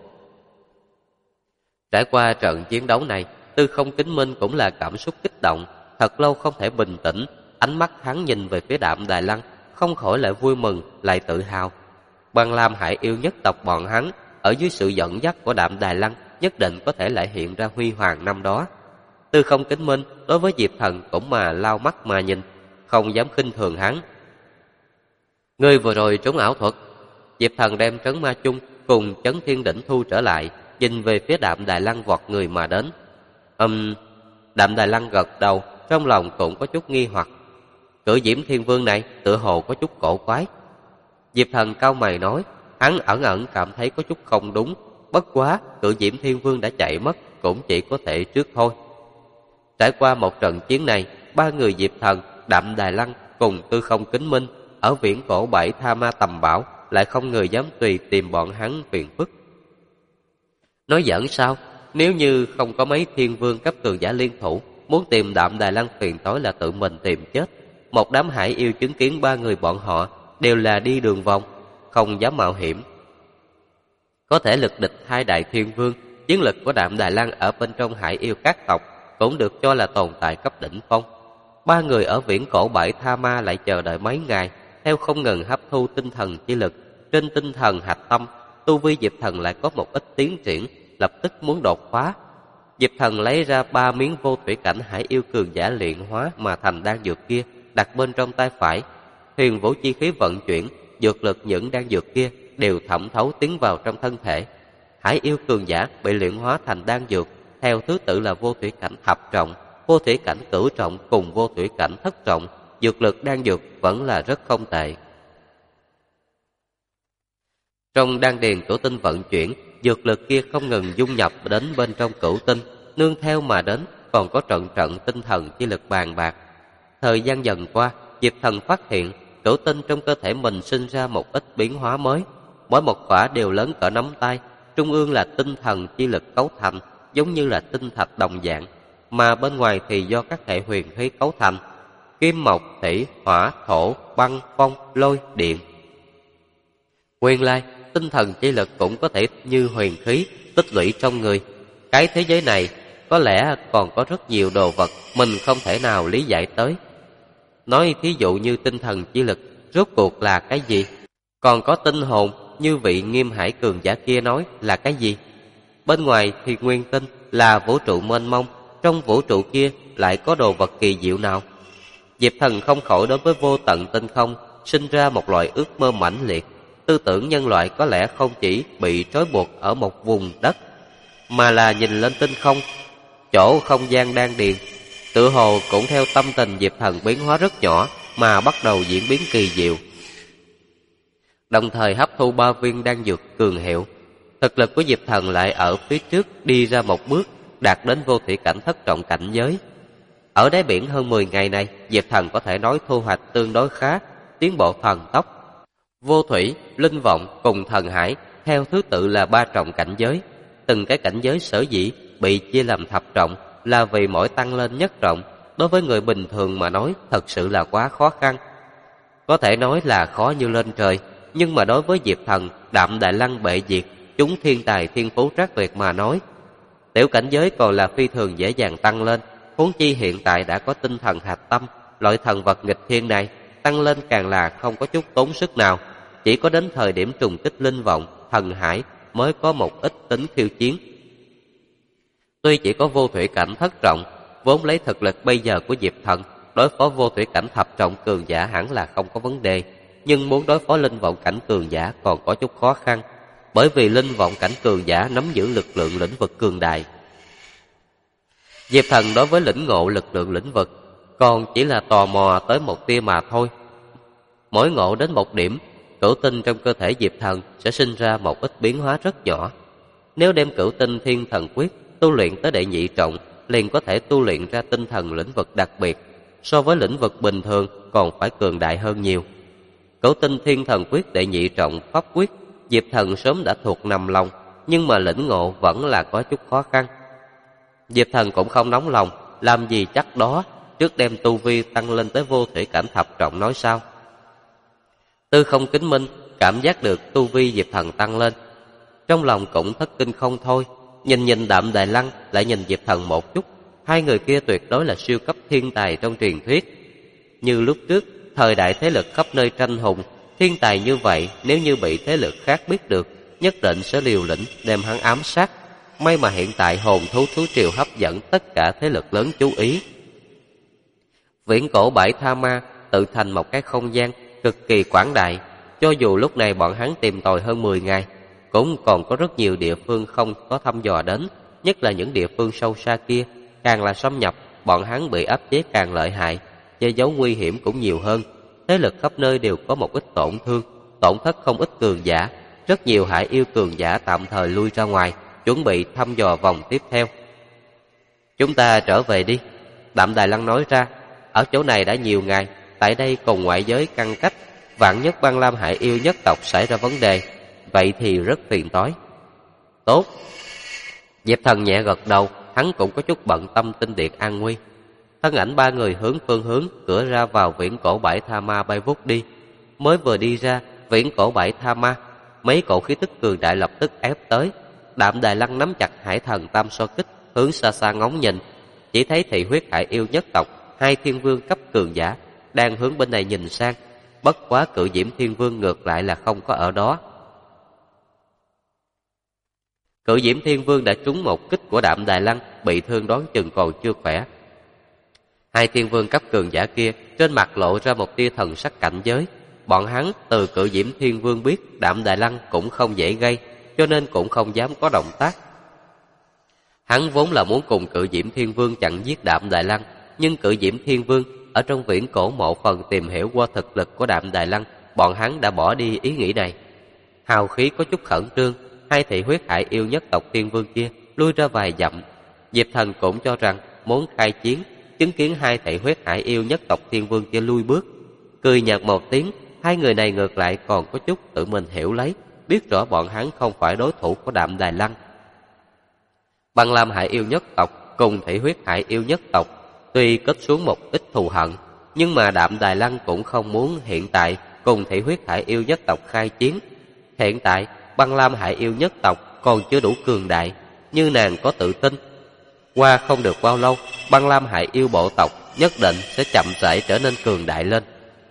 Speaker 1: Trải qua trận chiến đấu này, Tư Không Kính Minh cũng là cảm xúc kích động, thật lâu không thể bình tĩnh. Ánh mắt hắn nhìn về phía Đạm Đài Lăng, không khỏi lại vui mừng, lại tự hào. Băng Lam hải yêu nhất tộc bọn hắn, ở dưới sự dẫn dắt của Đạm Đài Lăng, nhất định có thể lại hiện ra huy hoàng năm đó. Tư Không Kính Minh đối với Diệp Thần cũng mà lau mắt mà nhìn, không dám khinh thường hắn. Ngươi vừa rồi trúng ảo thuật. Diệp Thần đem trấn ma chung cùng chấn thiên đỉnh thu trở lại, nhìn về phía Đạm Đài Lăng vọt người mà đến. Đạm Đài Lăng gật đầu, trong lòng cũng có chút nghi hoặc. Cự Diễm Thiên Vương này tựa hồ có chút cổ quái. Diệp Thần cau mày nói, hắn ẩn ẩn cảm thấy có chút không đúng. Bất quá Cự Diễm Thiên Vương đã chạy mất, cũng chỉ có thể trước thôi. Trải qua một trận chiến này, 3 người Diệp Thần, Đạm Đài Lăng cùng Tư Không Kính Minh ở viễn cổ 7 Tha Ma Tầm Bảo lại không người dám tùy tìm bọn hắn phiền phức. Nói giỡn sao? Nếu như không có mấy thiên vương cấp cường giả liên thủ, muốn tìm Đạm Đài Lăng phiền tối là tự mình tìm chết. Một đám hải yêu chứng kiến 3 người bọn họ đều là đi đường vòng, không dám mạo hiểm. Có thể lực địch 2 đại thiên vương, chiến lực của Đạm Đài Lăng ở bên trong hải yêu các tộc cũng được cho là tồn tại cấp đỉnh phong. 3 người ở viễn cổ 7 Tha Ma lại chờ đợi mấy ngày, theo không ngừng hấp thu tinh thần chi lực. Trên tinh thần hạch tâm, tu vi Diệp Thần lại có một ít tiến triển, lập tức muốn đột phá. Diệp Thần lấy ra 3 miếng vô thủy cảnh hải yêu cường giả luyện hóa mà thành đan dược kia, đặt bên trong tay phải. Huyền vũ chi khí vận chuyển, dược lực những đan dược kia đều thẩm thấu tiến vào trong thân thể. Hải yêu cường giả bị luyện hóa thành đan dược, theo thứ tự là vô thủy cảnh thập trọng, vô thủy cảnh cửu trọng cùng vô thủy cảnh thất trọng. Dược lực đan dược vẫn là rất không tệ. Trong đan điền cửu tinh vận chuyển, dược lực kia không ngừng dung nhập đến bên trong cửu tinh, nương theo mà đến còn có trận trận tinh thần chi lực bàn bạc. Thời gian dần qua, Diệp Thần phát hiện cửu tinh trong cơ thể mình sinh ra một ít biến hóa mới. Mỗi một quả đều lớn cỡ nắm tay, trung ương là tinh thần chi lực cấu thành, giống như là tinh thạch đồng dạng, mà bên ngoài thì do các hệ huyền khí cấu thành: kim, mộc, thủy, hỏa, thổ, băng, phong, lôi, điện. Nguyên lai, tinh thần chi lực cũng có thể như huyền khí tích lũy trong người. Cái thế giới này có lẽ còn có rất nhiều đồ vật mình không thể nào lý giải tới. Nói thí dụ như tinh thần chi lực rốt cuộc là cái gì? Còn có tinh hồn như vị Nghiêm Hải cường giả kia nói là cái gì? Bên ngoài thì nguyên tinh là vũ trụ mênh mông, trong vũ trụ kia lại có đồ vật kỳ diệu nào? Diệp Thần không khỏi đối với vô tận tinh không sinh ra một loại ước mơ mãnh liệt. Tư tưởng nhân loại có lẽ không chỉ bị trói buộc ở một vùng đất, mà là nhìn lên tinh không, chỗ không gian đan điền, tựa hồ cũng theo tâm tình Diệp Thần biến hóa rất nhỏ mà bắt đầu diễn biến kỳ diệu. đồng thời hấp thu 3 viên đan dược cường hiệu. Thực lực của Diệp Thần lại ở phía trước đi ra một bước, đạt đến vô thủy cảnh thất trọng cảnh giới. Ở đáy biển hơn 10 ngày này, Diệp Thần có thể nói thu hoạch tương đối khá, tiến bộ thần tốc. Vô thủy, linh vọng cùng thần hải theo thứ tự là 3 trọng cảnh giới. Từng cái cảnh giới sở dĩ bị chia làm thập trọng là vì mỗi tăng lên nhất trọng, đối với người bình thường mà nói thật sự là quá khó khăn. Có thể nói là khó như lên trời, nhưng mà đối với Diệp Thần, Đạm Đài Lăng bệ diệt, chúng thiên tài thiên phú trác tuyệt mà nói, tiểu cảnh giới còn là phi thường dễ dàng tăng lên. Huống chi hiện tại đã có tinh thần hạch tâm, loại thần vật nghịch thiên này tăng lên càng là không có chút tốn sức nào. Chỉ có đến thời điểm trùng kích linh vọng, thần hải mới có một ít tính khiêu chiến. Tuy chỉ có vô thủy cảnh thất trọng, vốn lấy thực lực bây giờ của Diệp Thần, đối phó vô thủy cảnh thập trọng cường giả hẳn là không có vấn đề, nhưng muốn đối phó linh vọng cảnh cường giả còn có chút khó khăn, bởi vì linh vọng cảnh cường giả nắm giữ lực lượng lĩnh vực cường đại. Diệp Thần đối với lĩnh ngộ lực lượng lĩnh vực còn chỉ là tò mò tới một tia mà thôi. Mỗi ngộ đến một điểm, cửu tinh trong cơ thể Diệp Thần sẽ sinh ra một ít biến hóa rất nhỏ. Nếu đem cửu tinh thiên thần quyết tu luyện tới đệ nhị trọng, liền có thể tu luyện ra tinh thần lĩnh vực đặc biệt, so với lĩnh vực bình thường còn phải cường đại hơn nhiều. Cửu tinh thiên thần quyết đệ nhị trọng pháp quyết, Diệp Thần sớm đã thuộc nằm lòng, nhưng mà lĩnh ngộ vẫn là có chút khó khăn. Diệp Thần cũng không nóng lòng, làm gì chắc đó, trước đem tu vi tăng lên tới vô thủy cảnh thập trọng nói sao. Tư Không Kính Minh cảm giác được tu vi Diệp Thần tăng lên, trong lòng cũng thất kinh không thôi. Nhìn Đạm Đài Lăng, lại nhìn Diệp Thần một chút, hai người kia tuyệt đối là siêu cấp thiên tài trong truyền thuyết. Như lúc trước, thời đại thế lực khắp nơi tranh hùng, thiên tài như vậy nếu như bị thế lực khác biết được, nhất định sẽ liều lĩnh đem hắn ám sát. May mà hiện tại hồn thú thú triều hấp dẫn tất cả thế lực lớn chú ý. Viễn cổ bãi Tha Ma tự thành một cái không gian cực kỳ quảng đại, cho dù lúc này bọn hắn tìm tòi hơn 10 ngày, cũng còn có rất nhiều địa phương không có thăm dò đến, nhất là những địa phương sâu xa kia, càng là xâm nhập, bọn hắn bị áp chế càng lợi hại, che giấu nguy hiểm cũng nhiều hơn. Thế lực khắp nơi đều có một ít tổn thương, tổn thất không ít cường giả, rất nhiều hải yêu cường giả tạm thời lui ra ngoài, chuẩn bị thăm dò vòng tiếp theo. Chúng ta trở về đi, Đạm Đài Lăng nói ra, ở chỗ này đã nhiều ngày, tại đây cùng ngoại giới ngăn cách, vạn nhất Băng Lam hải yêu nhất tộc xảy ra vấn đề, vậy thì rất phiền toái. Tốt. Diệp Thần nhẹ gật đầu, hắn cũng có chút bận tâm tinh Điệt an nguy. Thân ảnh ba người hướng phương hướng cửa ra vào viễn cổ bãi Tha Ma bay vút đi. Mới vừa đi ra viễn cổ bãi Tha Ma, mấy cổ khí tức cường đại lập tức ép tới. Đạm Đài Lăng nắm chặt hải thần tam so kích, hướng xa xa ngóng nhìn, chỉ thấy thị huyết hải yêu nhất tộc, hai thiên vương cấp cường giả đang hướng bên này nhìn sang. Bất quá Cự Diễm Thiên Vương ngược lại là không có ở đó. Cự Diễm Thiên Vương đã trúng một kích của Đạm Đài Lăng, bị thương đoán chừng còn chưa khỏe. Hai thiên vương cấp cường giả kia trên mặt lộ ra một tia thần sắc cảnh giới. Bọn hắn từ Cự Diễm Thiên Vương biết Đạm Đài Lăng cũng không dễ gây, cho nên cũng không dám có động tác. Hắn vốn là muốn cùng Cự Diễm Thiên Vương chặn giết Đạm Đài Lăng, nhưng Cự Diễm Thiên Vương ở trong viễn cổ mộ phần tìm hiểu qua thực lực của Đạm Đài Lăng, bọn hắn đã bỏ đi ý nghĩ này. Hào khí có chút khẩn trương, hai thị huyết hải yêu nhất tộc Thiên Vương kia lui ra vài dặm. Diệp Thần cũng cho rằng muốn khai chiến, chứng kiến hai thị huyết hải yêu nhất tộc Thiên Vương kia lui bước, cười nhạt một tiếng. Hai người này ngược lại còn có chút tự mình hiểu lấy, biết rõ bọn hắn không phải đối thủ của Đạm Đài Lăng. Băng Lam hải yêu nhất tộc cùng thị huyết hải yêu nhất tộc tuy kết xuống một ít thù hận, nhưng mà Đạm Đài Lăng cũng không muốn hiện tại cùng thị huyết hải yêu nhất tộc khai chiến. Hiện tại Băng Lam hải yêu nhất tộc còn chưa đủ cường đại, như nàng có tự tin, qua không được bao lâu, Băng Lam hải yêu bộ tộc nhất định sẽ chậm rãi trở nên cường đại lên.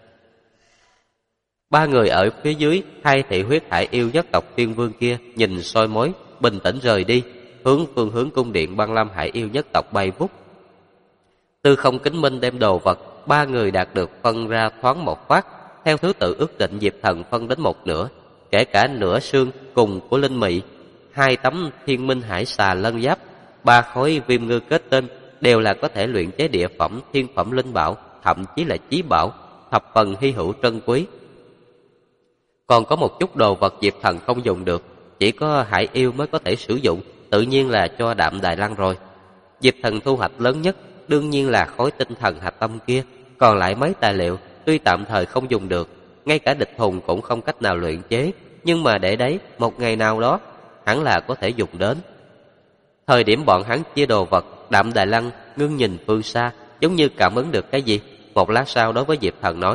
Speaker 1: Ba người ở phía dưới hai thị huyết hải yêu nhất tộc Thiên Vương kia nhìn soi mói, bình tĩnh rời đi, hướng phương hướng cung điện Băng Lam hải yêu nhất tộc bay vút. Tư Không Kính Minh đem đồ vật ba người đạt được phân ra thoáng một phát, theo thứ tự ước định Diệp Thần phân đến một nửa, kể cả nửa xương cùng của Linh Mị, hai tấm Thiên Minh Hải Xà lân giáp, ba khối viêm ngư kết tinh đều là có thể luyện chế địa phẩm, thiên phẩm linh bảo, thậm chí là chí bảo, thập phần hy hữu trân quý. Còn có một chút đồ vật Diệp Thần không dùng được, chỉ có Hải Yêu mới có thể sử dụng, tự nhiên là cho Đạm Đài Lăng rồi. Diệp Thần thu hoạch lớn nhất đương nhiên là khối tinh thần hạch tâm kia, còn lại mấy tài liệu tuy tạm thời không dùng được, ngay cả địch hùng cũng không cách nào luyện chế, nhưng mà để đấy một ngày nào đó hẳn là có thể dùng đến. Thời điểm bọn hắn chia đồ vật, Đạm Đài Lăng ngưng nhìn phương xa, giống như cảm ứng được cái gì. Một lát sau đối với Diệp Thần nói: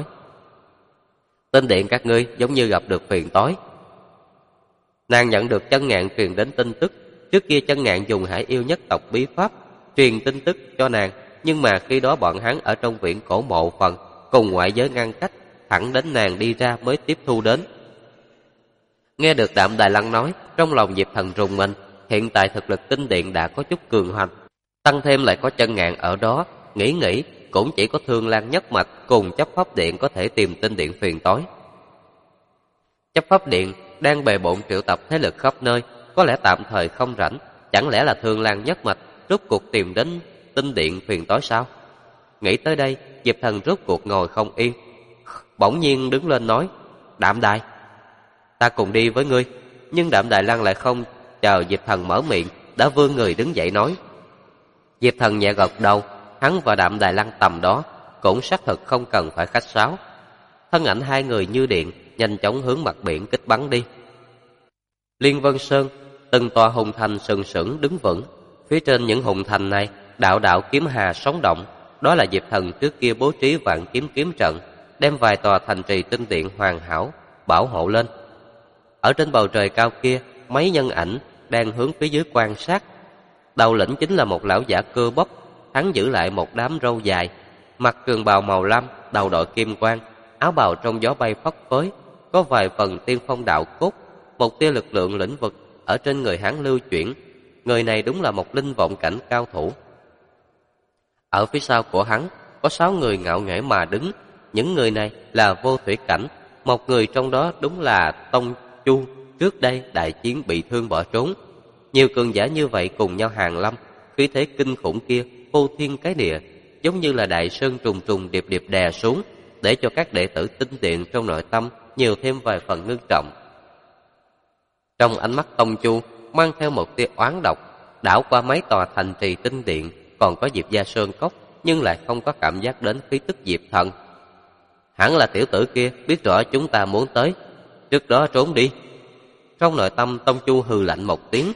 Speaker 1: Tinh điện các ngươi giống như gặp được phiền toái. Nàng nhận được Chân Ngạn truyền đến tin tức. Trước kia Chân Ngạn dùng Hải Yêu nhất tộc bí pháp truyền tin tức cho nàng, nhưng mà khi đó bọn hắn ở trong viện cổ mộ phần, cùng ngoại giới ngăn cách, thẳng đến nàng đi ra mới tiếp thu đến. Nghe được Đạm Đài Lăng nói, trong lòng Diệp Thần rùng mình. Hiện tại thực lực tinh điện đã có chút cường hoành, tăng thêm lại có Chân Ngạn ở đó, nghĩ cũng chỉ có Thương Lan Nhất Mạch cùng Chấp Pháp Điện có thể tìm tinh điện phiền toái. Chấp Pháp Điện đang bề bộn triệu tập thế lực khắp nơi, có lẽ tạm thời không rảnh. Chẳng lẽ là Thương Lan Nhất Mạch rốt cuộc tìm đến tinh điện phiền toái sao? Nghĩ tới đây, Diệp Thần rốt cuộc ngồi không yên, bỗng nhiên đứng lên nói: Đạm Đài, ta cùng đi với ngươi. Nhưng Đạm Đài Lăng lại không chờ Diệp Thần mở miệng, đã vươn người đứng dậy nói. Diệp Thần nhẹ gật đầu, hắn và Đạm Đài Lăng tầm đó cũng xác thực không cần phải khách sáo. Thân ảnh hai người như điện, nhanh chóng hướng mặt biển kích bắn đi. Liên Vân Sơn, từng tòa hùng thành sừng sững đứng vững. Phía trên những hùng thành này, đạo đạo kiếm hà sống động. Đó là Diệp Thần trước kia bố trí vạn kiếm kiếm trận, đem vài tòa thành trì tinh điện hoàn hảo bảo hộ lên. Ở trên bầu trời cao kia, mấy nhân ảnh đang hướng phía dưới quan sát. Đầu lĩnh chính là một lão giả cơ bắp, hắn giữ lại một đám râu dài, mặc trường bào màu lam, đầu đội kim quang, áo bào trong gió bay phất phới, có vài phần tiên phong đạo cốt, một tia lực lượng lĩnh vực ở trên người hắn lưu chuyển. Người này đúng là một linh vọng cảnh cao thủ. Ở phía sau của hắn có 6 người ngạo nghễ mà đứng. Những người này là vô thủy cảnh, một người trong đó đúng là Tông Chu, trước đây đại chiến bị thương bỏ trốn. Nhiều cường giả như vậy cùng nhau hàng lâm, khí thế kinh khủng kia vô thiên cái địa, giống như là đại sơn trùng trùng điệp điệp đè xuống, để cho các đệ tử tinh điện trong nội tâm nhiều thêm vài phần ngưng trọng. Trong ánh mắt Tông Chu mang theo một tia oán độc, đảo qua mấy tòa thành trì tinh điện, còn có Diệp Gia Sơn Cốc, nhưng lại không có cảm giác đến khí tức Diệp Thần. Hẳn là tiểu tử kia biết rõ chúng ta muốn tới, trước đó trốn đi. Trong nội tâm Tông Chu hừ lạnh một tiếng.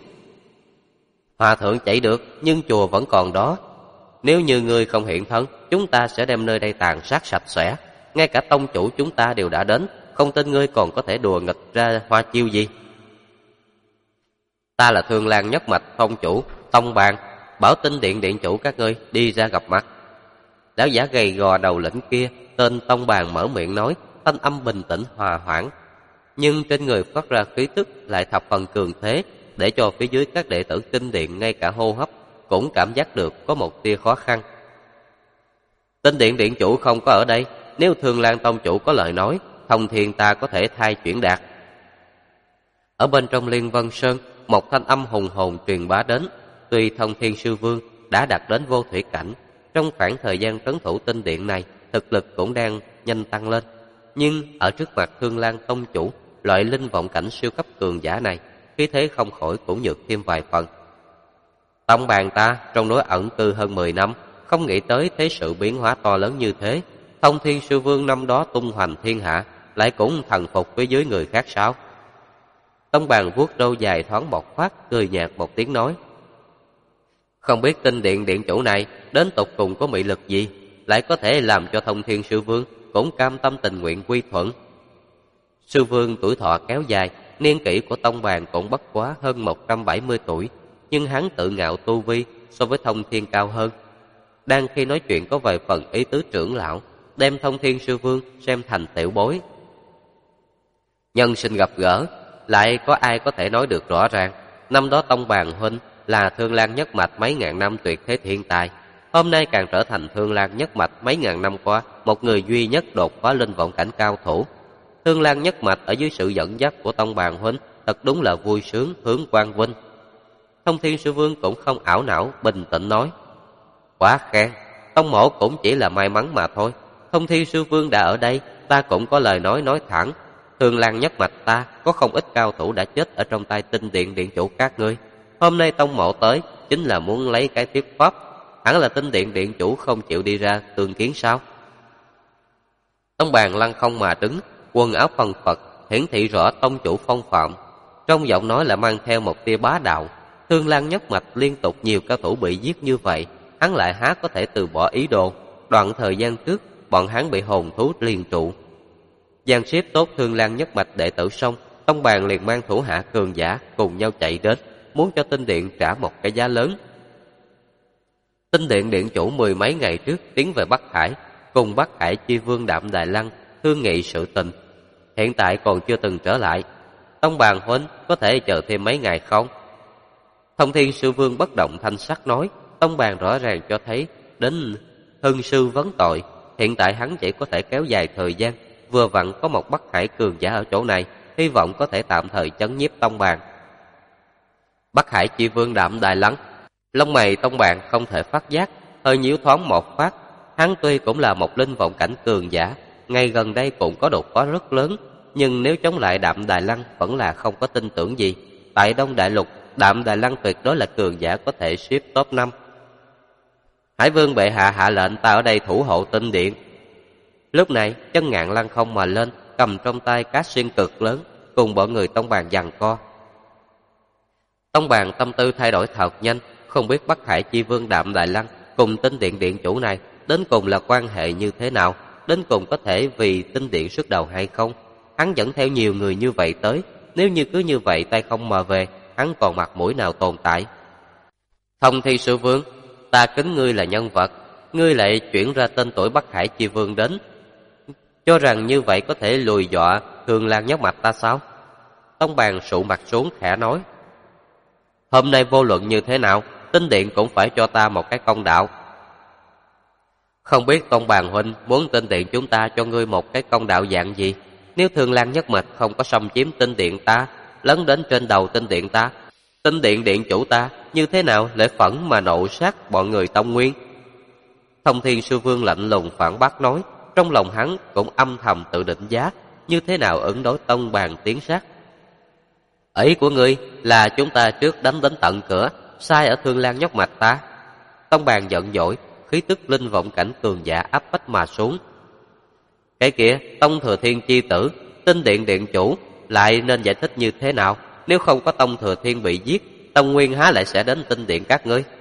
Speaker 1: Hòa thượng chạy được, nhưng chùa vẫn còn đó. Nếu như ngươi không hiện thân, chúng ta sẽ đem nơi đây tàn sát sạch sẽ. Ngay cả tông chủ chúng ta đều đã đến, không tin ngươi còn có thể đùa nghịch ra hoa chiêu gì. Ta là Thương Lan Nhất Mạch tông chủ Tông Bàn, bảo tinh điện điện chủ các ngươi đi ra gặp mặt. Lão giả gầy gò đầu lĩnh kia tên Tông Bàn mở miệng nói, thanh âm bình tĩnh hòa hoãn, nhưng trên người phát ra khí tức lại thập phần cường thế, để cho phía dưới các đệ tử tinh điện ngay cả hô hấp cũng cảm giác được có một tia khó khăn. Tinh điện điện chủ không có ở đây, nếu Thương Lan tông chủ có lời nói, Thông Thiên ta có thể thay chuyển đạt. Ở bên trong Liên Vân Sơn, một thanh âm hùng hồn truyền bá đến. Tuy Thông Thiên sư vương đã đạt đến vô thủy cảnh, trong khoảng thời gian trấn thủ tinh điện này, thực lực cũng đang nhanh tăng lên, nhưng ở trước mặt Thương Lan tông chủ, loại linh vọng cảnh siêu cấp cường giả này, khí thế không khỏi cũng nhược thêm vài phần. Tông Bàn ta trong núi ẩn cư hơn 10 năm, không nghĩ tới thế sự biến hóa to lớn như thế. Thông Thiên sư vương năm đó tung hoành thiên hạ, lại cũng thần phục với dưới người khác sao? Tông Bàn vuốt râu dài thoáng một phát, cười nhạt một tiếng nói, không biết tinh điện điện chủ này đến tột cùng có mị lực gì, lại có thể làm cho Thông Thiên sư vương cũng cam tâm tình nguyện quy thuận. Sư vương tuổi thọ kéo dài, niên kỷ của Tông Bàn cũng bất quá hơn 170 tuổi, nhưng hắn tự ngạo tu vi so với Thông Thiên cao hơn. Đang khi nói chuyện có vài phần ý tứ trưởng lão, đem Thông Thiên sư vương xem thành tiểu bối. Nhân sinh gặp gỡ, lại có ai có thể nói được rõ ràng. Năm đó Tông Bàn huynh là Thương Lan Nhất Mạch mấy ngàn năm tuyệt thế thiên tài, hôm nay càng trở thành Thương Lan Nhất Mạch mấy ngàn năm qua một người duy nhất đột phá linh vọng cảnh cao thủ. Thương Lan Nhất Mạch ở dưới sự dẫn dắt của Tông Bàn huynh thật đúng là vui sướng hướng quang vinh. Thông Thiên sư vương cũng không ảo não, bình tĩnh nói, quá khen, Tông mỗ cũng chỉ là may mắn mà thôi. Thông Thiên sư vương đã ở đây, ta cũng có lời nói thẳng. Thương Lan nhất mạch ta có không ít cao thủ đã chết ở trong tay Tinh Điện điện chủ các ngươi. Hôm nay tông mộ tới chính là muốn lấy cái thuyết pháp, hẳn là Tinh Điện điện chủ không chịu đi ra tương kiến sao? Tông Bàn lăng không mà đứng, quần áo phần phật, hiển thị rõ tông chủ phong phạm. Trong giọng nói là mang theo một tia bá đạo. Thương Lan nhất mạch liên tục nhiều cao thủ bị giết như vậy, hắn lại há có thể từ bỏ ý đồ. Đoạn thời gian trước, bọn hắn bị hồn thú liền trụ. Dàn xếp tốt Thương Lan nhất mạch đệ tử xong, Tông Bàn liền mang thủ hạ cường giả cùng nhau chạy đến, muốn cho Tinh Điện trả một cái giá lớn. Tinh Điện điện chủ mười mấy ngày trước tiến về Bắc Hải, cùng Bắc Hải chi vương Đạm Đài Lăng thương nghị sự tình. Hiện tại còn chưa từng trở lại. Tông Bàn huynh có thể chờ thêm mấy ngày không? Thông Thiên Sư Vương bất động thanh sắc nói. Tông Bàn rõ ràng cho thấy đến hưng sư vấn tội. Hiện tại hắn chỉ có thể kéo dài thời gian. Vừa vặn có một Bắc Hải cường giả ở chỗ này, hy vọng có thể tạm thời chấn nhiếp Tông Bàn. Bắc Hải chi vương Đạm Đài Lăng, lông mày Tông Bàn không thể phát giác, hơi nhíu thoáng một phát. Hắn tuy cũng là một linh vọng cảnh cường giả, ngày gần đây cũng có đột phá rất lớn, nhưng nếu chống lại Đạm Đài Lăng vẫn là không có tin tưởng gì. Tại Đông Đại Lục, Đạm Đài Lăng tuyệt đối là cường giả có thể xếp top 5. Hải Vương bệ hạ hạ lệnh ta ở đây thủ hộ Tinh Điện. Lúc này, Chân Ngạn lăng không mà lên, cầm trong tay cát xiên cực lớn, cùng bọn người Tông Bàn giằng co. Tông Bàn tâm tư thay đổi thật nhanh, không biết Bắc Hải chi vương Đạm Đài Lăng cùng Tinh Điện điện chủ này đến cùng là quan hệ như thế nào, đến cùng có thể vì Tinh Điện xuất đầu hay không. Hắn dẫn theo nhiều người như vậy tới, nếu như cứ như vậy tay không mà về, hắn còn mặt mũi nào tồn tại. Thông Thiên Sư Vương, ta kính ngươi là nhân vật, ngươi lại chuyển ra tên tuổi Bắc Hải chi vương đến, cho rằng như vậy có thể lùi dọa Thương Lan nhất mạch ta sao? Tông Bàn sụ mặt xuống khẽ nói. Hôm nay vô luận như thế nào, Tinh Điện cũng phải cho ta một cái công đạo. Không biết Tông Bàn huynh muốn Tinh Điện chúng ta cho ngươi một cái công đạo dạng gì? Nếu Thương Lan nhất mạch không có xâm chiếm Tinh Điện ta, lấn đến trên đầu Tinh Điện ta, Tinh Điện điện chủ ta như thế nào lại phẫn mà nộ sát bọn người Tông Nguyên? Thông Thiên Sư Vương lạnh lùng phản bác nói. Trong lòng hắn cũng âm thầm tự định giá như thế nào ứng đối Tông Bàn tiến sát. Ý của ngươi là chúng ta trước đánh đến tận cửa, sai ở Thương Lan nhất mạch ta. Tông Bàn giận dỗi, khí tức linh vọng cảnh cường giả áp bách mà xuống. Cái kia, Tông Thừa Thiên chi tử, Tinh Điện điện chủ lại nên giải thích như thế nào? Nếu không có Tông Thừa Thiên bị giết, Tông Nguyên há lại sẽ đến Tinh Điện các ngươi?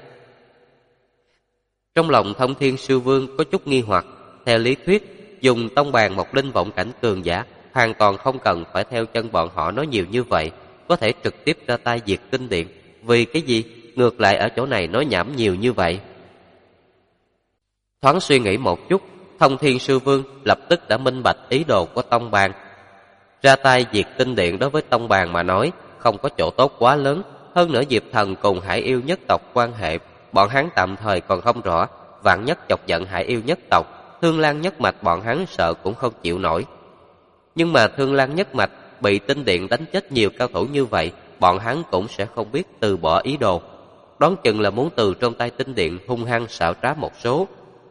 Speaker 1: Trong lòng Thông Thiên Sư Vương có chút nghi hoặc. Theo lý thuyết, dùng Tông Bàn một linh vọng cảnh cường giả, hoàn toàn không cần phải theo chân bọn họ nói nhiều như vậy, có thể trực tiếp ra tay diệt Tinh Điện. Vì cái gì ngược lại ở chỗ này nói nhảm nhiều như vậy? Thoáng suy nghĩ một chút, Thông Thiên Sư Vương lập tức đã minh bạch ý đồ của Tông Bàn. Ra tay diệt Tinh Điện đối với Tông Bàn mà nói không có chỗ tốt quá lớn. Hơn nữa Diệp Thần cùng Hải Yêu nhất tộc quan hệ, bọn hắn tạm thời còn không rõ. Vạn nhất chọc giận Hải Yêu nhất tộc, Thương Lan nhất mạch bọn hắn sợ cũng không chịu nổi. Nhưng mà Thương Lan nhất mạch bị Tinh Điện đánh chết nhiều cao thủ như vậy, bọn hắn cũng sẽ không biết từ bỏ ý đồ. Đoán chừng là muốn từ trong tay Tinh Điện hung hăng xảo trá một số.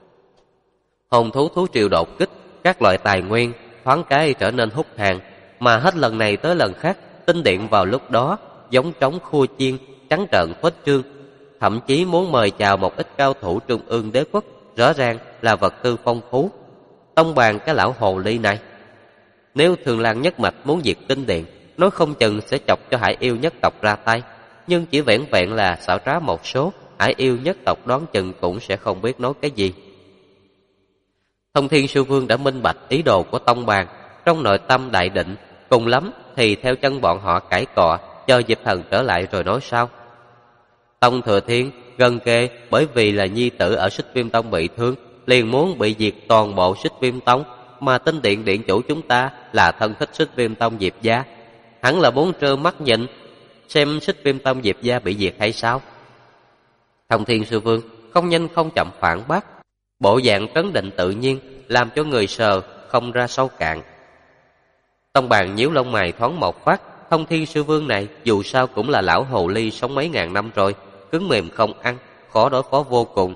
Speaker 1: Hồn thú thú triều đột kích, các loại tài nguyên thoáng cái trở nên hút hàng, mà hết lần này tới lần khác, Tinh Điện vào lúc đó giống trống khua chiên, trắng trợn khuếch trương, thậm chí muốn mời chào một ít cao thủ trung ương đế quốc, rõ ràng là vật tư phong phú. Tông Bàn cái lão hồ ly này, nếu Thương Lan nhất mạch muốn diệt Tinh Điện, nói không chừng sẽ chọc cho Hải Yêu nhất tộc ra tay, nhưng chỉ vẻn vẹn là xảo trá một số, Hải Yêu nhất tộc đoán chừng cũng sẽ không biết nói cái gì. Thông Thiên Sư Vương đã minh bạch ý đồ của Tông Bàn, trong nội tâm đại định, cùng lắm thì theo chân bọn họ cãi cọ, chờ Diệp Thần trở lại rồi nói sao. Tông Thừa Thiên gần kề bởi vì là nhi tử ở Xích Viêm Tông bị thương, liền muốn bị diệt toàn bộ Xích Viêm Tông, mà Tinh Điện điện chủ chúng ta là thân thích Xích Viêm Tông Diệp gia, hắn là muốn trơ mắt nhìn xem Xích Viêm Tông Diệp gia bị diệt hay sao? Thông Thiên Sư Vương không nhanh không chậm phản bác, bộ dạng trấn định tự nhiên, làm cho người sờ không ra sâu cạn. Tông Bàn nhíu lông mày thoáng một phát, Thông Thiên Sư Vương này dù sao cũng là lão hồ ly sống mấy ngàn năm rồi, cứng mềm không ăn, khó đối phó vô cùng.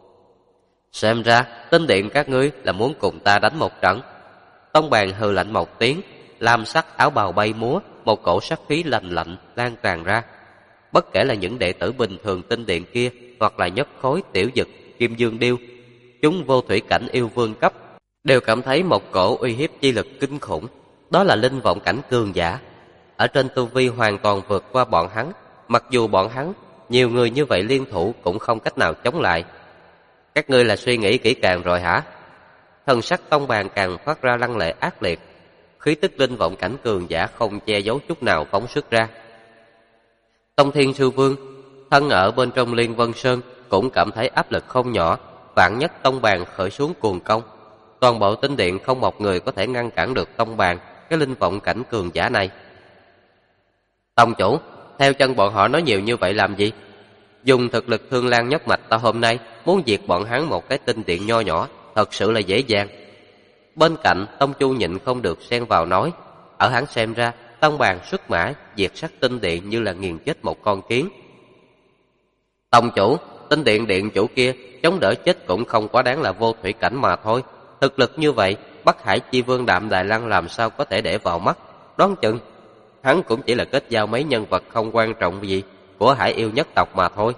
Speaker 1: Xem ra Tinh Điện các ngươi là muốn cùng ta đánh một trận. Tông Bàn hừ lạnh một tiếng, lam sắc áo bào bay múa, một cổ sát khí lành lạnh lan tràn ra. Bất kể là những đệ tử bình thường tinh điện kia, hoặc là nhất khối, tiểu dực, kim dương điêu, chúng vô thủy cảnh yêu vương cấp, đều cảm thấy một cổ uy hiếp chi lực kinh khủng. Đó là linh vọng cảnh cường giả, ở trên tu vi hoàn toàn vượt qua bọn hắn. Mặc dù bọn hắn nhiều người như vậy liên thủ cũng không cách nào chống lại. Các ngươi là suy nghĩ kỹ càng rồi hả? Thần sắc Tông Bàn càng phát ra lăng lệ ác liệt, khí tức linh vọng cảnh cường giả không che giấu chút nào phóng xuất ra. Tông Thiên Sư Vương thân ở bên trong Liên Vân Sơn cũng cảm thấy áp lực không nhỏ. Vạn nhất Tông Bàn khởi xuống cuồng công, toàn bộ tinh điện không một người có thể ngăn cản được Tông Bàn cái linh vọng cảnh cường giả này. Tông chủ, theo chân bọn họ nói nhiều như vậy làm gì? Dùng thực lực Thương Lan nhất mạch ta hôm nay muốn diệt bọn hắn một cái tinh điện nho nhỏ thật sự là dễ dàng. Bên cạnh Tông Chu nhịn không được xen vào nói, ở hắn xem ra Tông Bàn xuất mã diệt sát tinh điện như là nghiền chết một con kiến. Tông chủ, tinh điện điện chủ kia chống đỡ chết cũng không quá đáng là vô thủy cảnh mà thôi. Thực lực như vậy, Bắc Hải Chi Vương Đạm Đài Lăng làm sao có thể để vào mắt? Đoán chừng hắn cũng chỉ là kết giao mấy nhân vật không quan trọng gì của Hải Yêu nhất tộc mà thôi.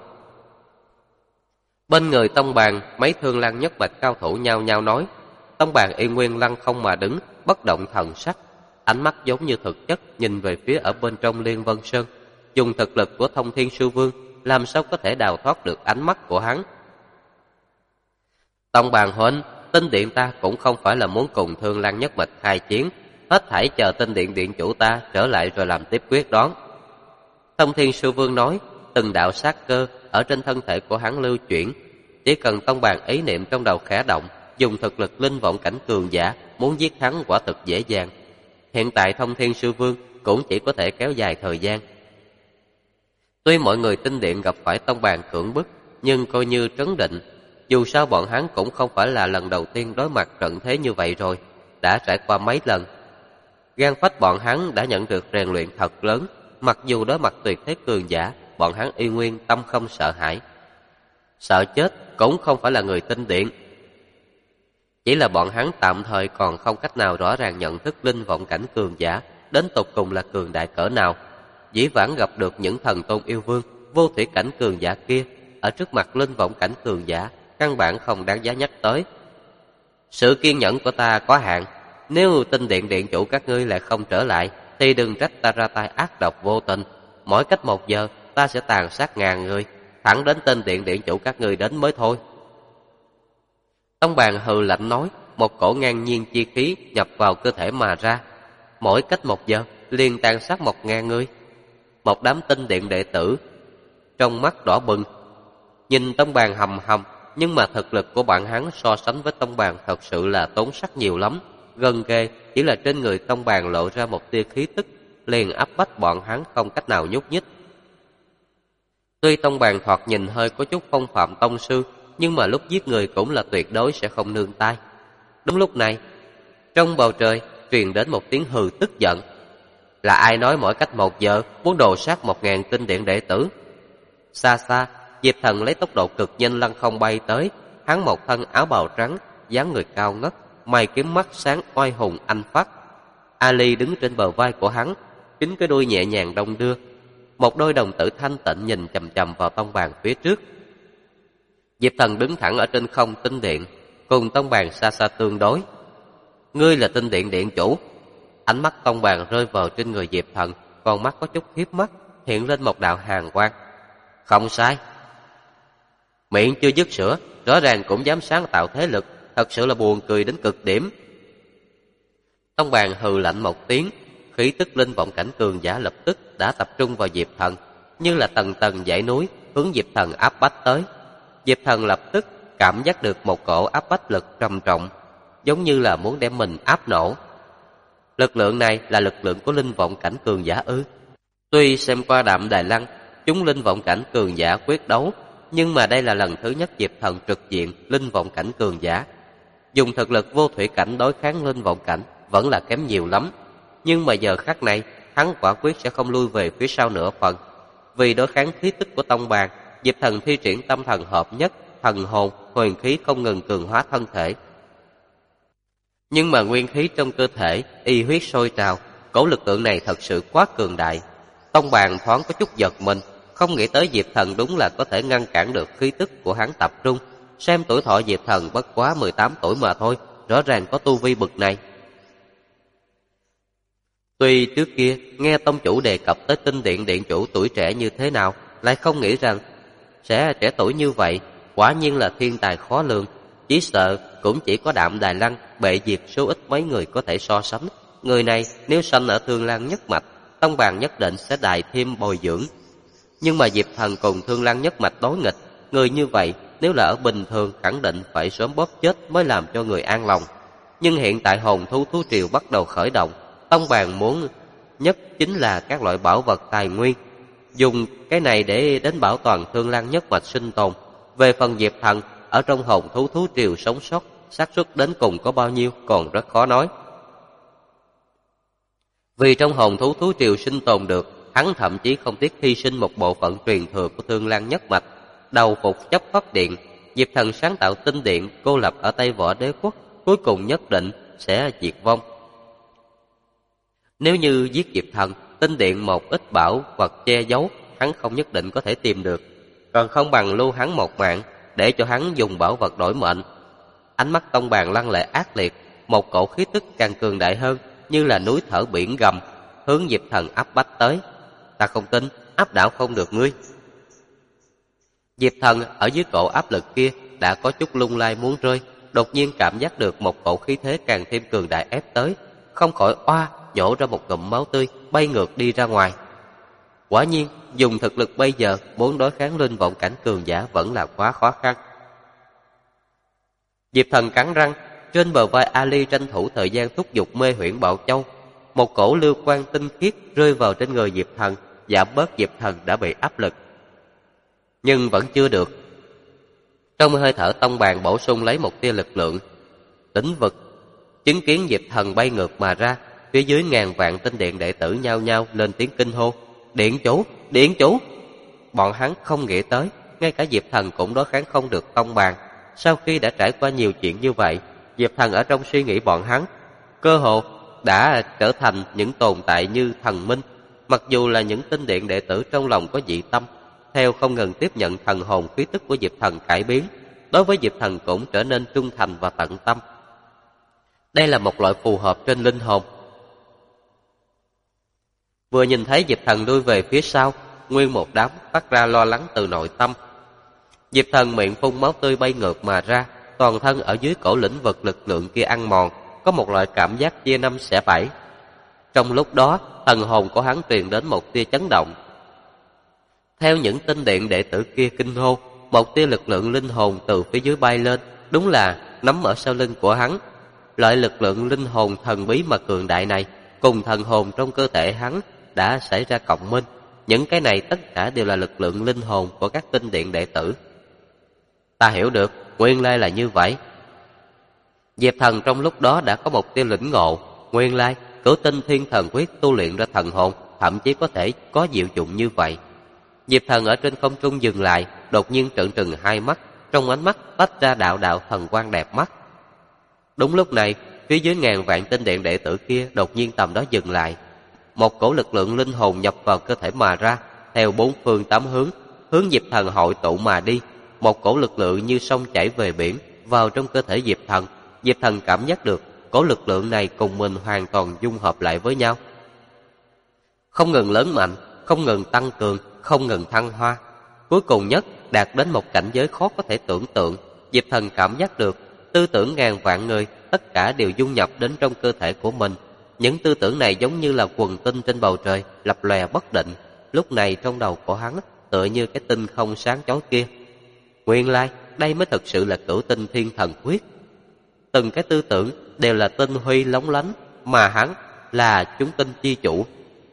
Speaker 1: Bên người Tông Bàn, mấy Thương Lan nhất mạch cao thủ nhao nhao nói. Tông Bàn y nguyên lăng không mà đứng, bất động thần sắc, ánh mắt giống như thực chất nhìn về phía ở bên trong Liên Vân Sơn. Dùng thực lực của Thông Thiên Sư Vương, làm sao có thể đào thoát được ánh mắt của hắn? Tông Bàn huynh, tinh điện ta cũng không phải là muốn cùng Thương Lan nhất mạch khai chiến, hết thảy chờ tinh điện điện chủ ta trở lại rồi làm tiếp quyết đoán. Thông Thiên Sư Vương nói, từng đạo sát cơ ở trên thân thể của hắn lưu chuyển, chỉ cần Tông Bàn ý niệm trong đầu khẽ động, dùng thực lực linh vọng cảnh cường giả muốn giết hắn quả thực dễ dàng. Hiện tại Thông Thiên Sư Vương cũng chỉ có thể kéo dài thời gian. Tuy mọi người tinh điện gặp phải Tông Bàn cưỡng bức, nhưng coi như trấn định. Dù sao bọn hắn cũng không phải là lần đầu tiên đối mặt trận thế như vậy rồi, đã trải qua mấy lần. Gan phách bọn hắn đã nhận được rèn luyện thật lớn, mặc dù đối mặt tuyệt thế cường giả, bọn hắn y nguyên tâm không sợ hãi. Sợ chết cũng không phải là người tinh điện, chỉ là bọn hắn tạm thời còn không cách nào rõ ràng nhận thức linh vọng cảnh cường giả đến tột cùng là cường đại cỡ nào. Dĩ vãng gặp được những thần tôn yêu vương, vô thủy cảnh cường giả kia, ở trước mặt linh vọng cảnh cường giả căn bản không đáng giá nhắc tới. Sự kiên nhẫn của ta có hạn, nếu tinh điện điện chủ các ngươi lại không trở lại, thì đừng trách ta ra tay ác độc vô tình. Mỗi cách 1 giờ ta sẽ tàn sát 1000 người, thẳng đến tinh điện điện chủ các ngươi đến mới thôi. Tông Bàn hừ lạnh nói, một cổ ngang nhiên chi khí nhập vào cơ thể mà ra. Mỗi cách 1 giờ liền tàn sát 1000 người. Một đám tinh điện đệ tử trong mắt đỏ bừng, nhìn Tông Bàn hầm hầm, nhưng mà thực lực của bọn hắn so sánh với Tông Bàn thật sự là tốn sắc nhiều lắm. Gần kề chỉ là trên người Tông Bàn lộ ra một tia khí tức, liền áp bách bọn hắn không cách nào nhúc nhích. Tuy Tông Bàn thoạt nhìn hơi có chút phong phạm tông sư, nhưng mà lúc giết người cũng là tuyệt đối sẽ không nương tay. Đúng lúc này, trong bầu trời truyền đến một tiếng hừ tức giận. Là ai nói mỗi cách 1 giờ muốn đồ sát 1000 tinh điện đệ tử? Xa xa, Diệp Thần lấy tốc độ cực nhanh lăng không bay tới. Hắn một thân áo bào trắng, dáng người cao ngất, mày kiếm mắt sáng oai hùng anh phát. Ali đứng trên bờ vai của hắn, chính cái đuôi nhẹ nhàng đong đưa. Một đôi đồng tử thanh tịnh nhìn chằm chằm vào Tông Bàn phía trước. Diệp Thần đứng thẳng ở trên không tinh điện, cùng Tông Bàn xa xa tương đối. Ngươi là tinh điện điện chủ. Ánh mắt Tông Bàn rơi vào trên người Diệp Thần, con mắt có chút hiếp mắt, hiện lên một đạo hàn quang. Không sai. Miệng chưa dứt sữa, rõ ràng cũng dám sáng tạo thế lực, thật sự là buồn cười đến cực điểm. Tông Bàn hừ lạnh một tiếng, khí tức linh vọng cảnh cường giả lập tức đã tập trung vào Diệp Thần, như là tầng tầng dãy núi hướng Diệp Thần áp bách tới. Diệp Thần lập tức cảm giác được một cổ áp bách lực trầm trọng, giống như là muốn đem mình áp nổ. Lực lượng này là lực lượng của linh vọng cảnh cường giả ư? Tuy xem qua Đạm Đài Lăng, chúng linh vọng cảnh cường giả quyết đấu, nhưng mà đây là lần thứ nhất Diệp Thần trực diện linh vọng cảnh cường giả. Dùng thực lực vô thủy cảnh đối kháng linh vọng cảnh vẫn là kém nhiều lắm. Nhưng mà giờ khắc này, hắn quả quyết sẽ không lui về phía sau nửa phần. Vì đối kháng khí tức của Tông Bàn, Diệp Thần thi triển tâm thần hợp nhất, thần hồn, huyền khí không ngừng cường hóa thân thể. Nhưng mà nguyên khí trong cơ thể y huyết sôi trào, cỗ lực lượng này thật sự quá cường đại. Tông Bàn thoáng có chút giật mình, không nghĩ tới Diệp Thần đúng là có thể ngăn cản được khí tức của hắn tập trung. Xem tuổi thọ Diệp Thần bất quá 18 tuổi mà thôi, rõ ràng có tu vi bực này. Tuy trước kia nghe tông chủ đề cập tới tinh điện điện chủ tuổi trẻ như thế nào, lại không nghĩ rằng sẽ trẻ tuổi như vậy, quả nhiên là thiên tài khó lường. Chỉ sợ cũng chỉ có Đạm Đài Lăng, Bệ Diệt số ít mấy người có thể so sánh. Người này nếu sanh ở Thương Lan nhất mạch, Tông Bàn nhất định sẽ đài thêm bồi dưỡng. Nhưng mà Diệp Thần cùng Thương Lan nhất mạch đối nghịch, người như vậy nếu là ở bình thường khẳng định phải sớm bóp chết mới làm cho người an lòng. Nhưng hiện tại hồn thú thú triều bắt đầu khởi động, Tông Bàn muốn nhất chính là các loại bảo vật tài nguyên, dùng cái này để đến bảo toàn Thương Lan nhất mạch sinh tồn. Về phần Diệp Thần, ở trong hồn thú thú triều sống sót, xác suất đến cùng có bao nhiêu còn rất khó nói. Vì trong hồn thú thú triều sinh tồn được, hắn thậm chí không tiếc hy sinh một bộ phận truyền thừa của Thương Lan nhất mạch, đầu phục chấp pháp điện. Diệp Thần sáng tạo tinh điện cô lập ở Tây Võ Đế quốc, cuối cùng nhất định sẽ diệt vong. Nếu như giết Diệp Thần, tinh điện một ít bảo vật che giấu, hắn không nhất định có thể tìm được, còn không bằng lưu hắn một mạng, để cho hắn dùng bảo vật đổi mệnh. Ánh mắt Tông Bàn lăng lệ ác liệt, một cổ khí tức càng cường đại hơn, như là núi thở biển gầm, hướng Diệp Thần áp bách tới. Ta không tin, áp đảo không được ngươi. Diệp Thần ở dưới cổ áp lực kia đã có chút lung lay muốn rơi, đột nhiên cảm giác được một cổ khí thế càng thêm cường đại ép tới, không khỏi oa nhổ ra một ngụm máu tươi, bay ngược đi ra ngoài. Quả nhiên, dùng thực lực bây giờ muốn đối kháng linh vọng cảnh cường giả vẫn là quá khó khăn. Diệp Thần cắn răng, trên bờ vai Ali tranh thủ thời gian thúc giục mê huyễn Bảo Châu. Một cổ lưu quang tinh khiết rơi vào trên người Diệp Thần, giảm bớt Diệp Thần đã bị áp lực. Nhưng vẫn chưa được. Trong hơi thở Tông Bàn bổ sung lấy một tia lực lượng. Lĩnh vực, chứng kiến Diệp Thần bay ngược mà ra, phía dưới ngàn vạn tinh điện đệ tử nhao nhao lên tiếng kinh hô. Điện chủ, điện chủ! Bọn hắn không nghĩ tới, ngay cả Diệp Thần cũng đối kháng không được Tông Bàn. Sau khi đã trải qua nhiều chuyện như vậy, Diệp Thần ở trong suy nghĩ bọn hắn, cơ hồ đã trở thành những tồn tại như thần minh. Mặc dù là những tinh điện đệ tử trong lòng có dị tâm, theo không ngừng tiếp nhận thần hồn khí tức của Diệp Thần cải biến, đối với Diệp Thần cũng trở nên trung thành và tận tâm. Đây là một loại phù hợp trên linh hồn. Vừa nhìn thấy Diệp Thần lui về phía sau, nguyên một đám phát ra lo lắng từ nội tâm. Diệp Thần miệng phun máu tươi bay ngược mà ra, toàn thân ở dưới cổ lĩnh vực lực lượng kia ăn mòn, có một loại cảm giác chia năm xẻ bảy. Trong lúc đó, thần hồn của hắn truyền đến một tia chấn động. Theo những tinh điện đệ tử kia kinh hô, một tia lực lượng linh hồn từ phía dưới bay lên, đúng là nắm ở sau lưng của hắn. Loại lực lượng linh hồn thần bí mà cường đại này, cùng thần hồn trong cơ thể hắn đã xảy ra cộng minh. Những cái này tất cả đều là lực lượng linh hồn của các tinh điện đệ tử. Ta hiểu được, nguyên lai là như vậy. Diệp Thần trong lúc đó đã có một tia lĩnh ngộ, nguyên lai Cửu Tinh Thiên Thần Quyết tu luyện ra thần hồn, thậm chí có thể có diệu dụng như vậy. Diệp Thần ở trên không trung dừng lại, đột nhiên trợn trừng hai mắt, trong ánh mắt tách ra đạo đạo thần quang đẹp mắt. Đúng lúc này, phía dưới ngàn vạn tinh điện đệ tử kia đột nhiên tầm đó dừng lại. Một cổ lực lượng linh hồn nhập vào cơ thể mà ra, theo bốn phương tám hướng, hướng Diệp Thần hội tụ mà đi. Một cổ lực lượng như sông chảy về biển, vào trong cơ thể Diệp Thần. Diệp Thần cảm giác được cổ lực lượng này cùng mình hoàn toàn dung hợp lại với nhau, không ngừng lớn mạnh, không ngừng tăng cường, không ngừng thăng hoa. Cuối cùng nhất đạt đến một cảnh giới khó có thể tưởng tượng. Diệp Thần cảm giác được tư tưởng ngàn vạn người tất cả đều dung nhập đến trong cơ thể của mình. Những tư tưởng này giống như là quần tinh trên bầu trời, lập lòe bất định. Lúc này trong đầu của hắn tựa như cái tinh không sáng chói kia. Nguyên lai đây mới thực sự là Cửu Tinh Thiên Thần Quyết. Từng cái tư tưởng đều là tinh huy lóng lánh, mà hắn là chúng tinh chi chủ.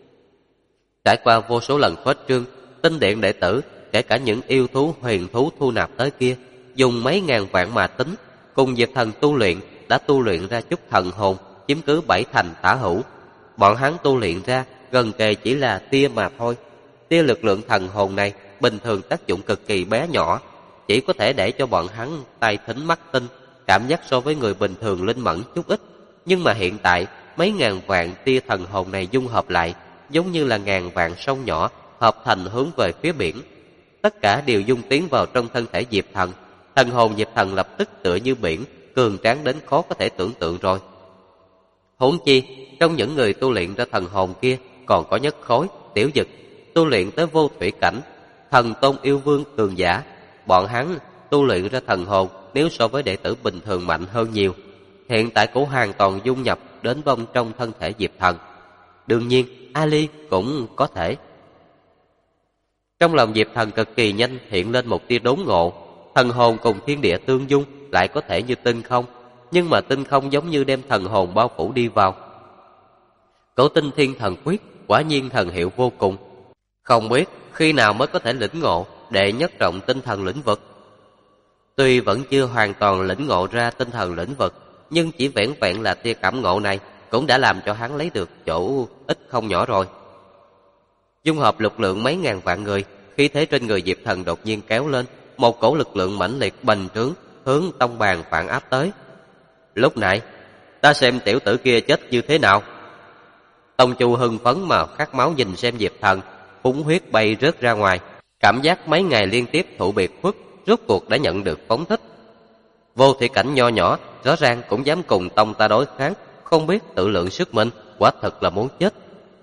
Speaker 1: Trải qua vô số lần khuếch trương, tinh điện đệ tử, kể cả những yêu thú huyền thú thu nạp tới kia, dùng mấy ngàn vạn mà tính, cùng Diệp Thần tu luyện, đã tu luyện ra chút thần hồn, chiếm cứ 7 thành tả hữu. Bọn hắn tu luyện ra gần kề chỉ là tia mà thôi. Tia lực lượng thần hồn này bình thường tác dụng cực kỳ bé nhỏ, chỉ có thể để cho bọn hắn tai thính mắt tinh, cảm giác so với người bình thường linh mẫn chút ít. Nhưng mà hiện tại mấy ngàn vạn tia thần hồn này dung hợp lại, giống như là ngàn vạn sông nhỏ hợp thành hướng về phía biển. Tất cả đều dung tiến vào trong thân thể Diệp Thần. Thần hồn Diệp Thần lập tức tựa như biển, cường tráng đến khó có thể tưởng tượng rồi. Huống chi, trong những người tu luyện ra thần hồn kia còn có Nhất Khối, Tiểu Dực, tu luyện tới vô thủy cảnh, thần tôn yêu vương cường giả. Bọn hắn tu luyện ra thần hồn nếu so với đệ tử bình thường mạnh hơn nhiều. Hiện tại cũng hoàn toàn dung nhập đến vong trong thân thể Diệp Thần. Đương nhiên, Ali cũng có thể. Trong lòng Diệp Thần cực kỳ nhanh hiện lên một tia đốn ngộ. Thần hồn cùng thiên địa tương dung lại có thể như tinh không, nhưng mà tinh không giống như đem thần hồn bao phủ đi vào. Cổ tinh thiên thần quyết quả nhiên thần hiệu vô cùng. Không biết khi nào mới có thể lĩnh ngộ đệ nhất trọng tinh thần lĩnh vực. Tuy vẫn chưa hoàn toàn lĩnh ngộ ra tinh thần lĩnh vực, nhưng chỉ vẻn vẹn là tia cảm ngộ này cũng đã làm cho hắn lấy được chỗ ít không nhỏ rồi. Dung hợp lực lượng mấy ngàn vạn người, khí thế trên người Diệp Thần đột nhiên kéo lên, một cổ lực lượng mãnh liệt bành trướng hướng tông bàn phản áp tới. Lúc này, ta xem tiểu tử kia chết như thế nào. Tông Chu hưng phấn mà khát máu nhìn xem Diệp Thần, phúng huyết bay rớt ra ngoài, cảm giác mấy ngày liên tiếp thụ biệt khuất, rốt cuộc đã nhận được phóng thích. Vô thủy cảnh nho nhỏ, rõ ràng cũng dám cùng tông ta đối kháng, không biết tự lượng sức mình, quả thật là muốn chết.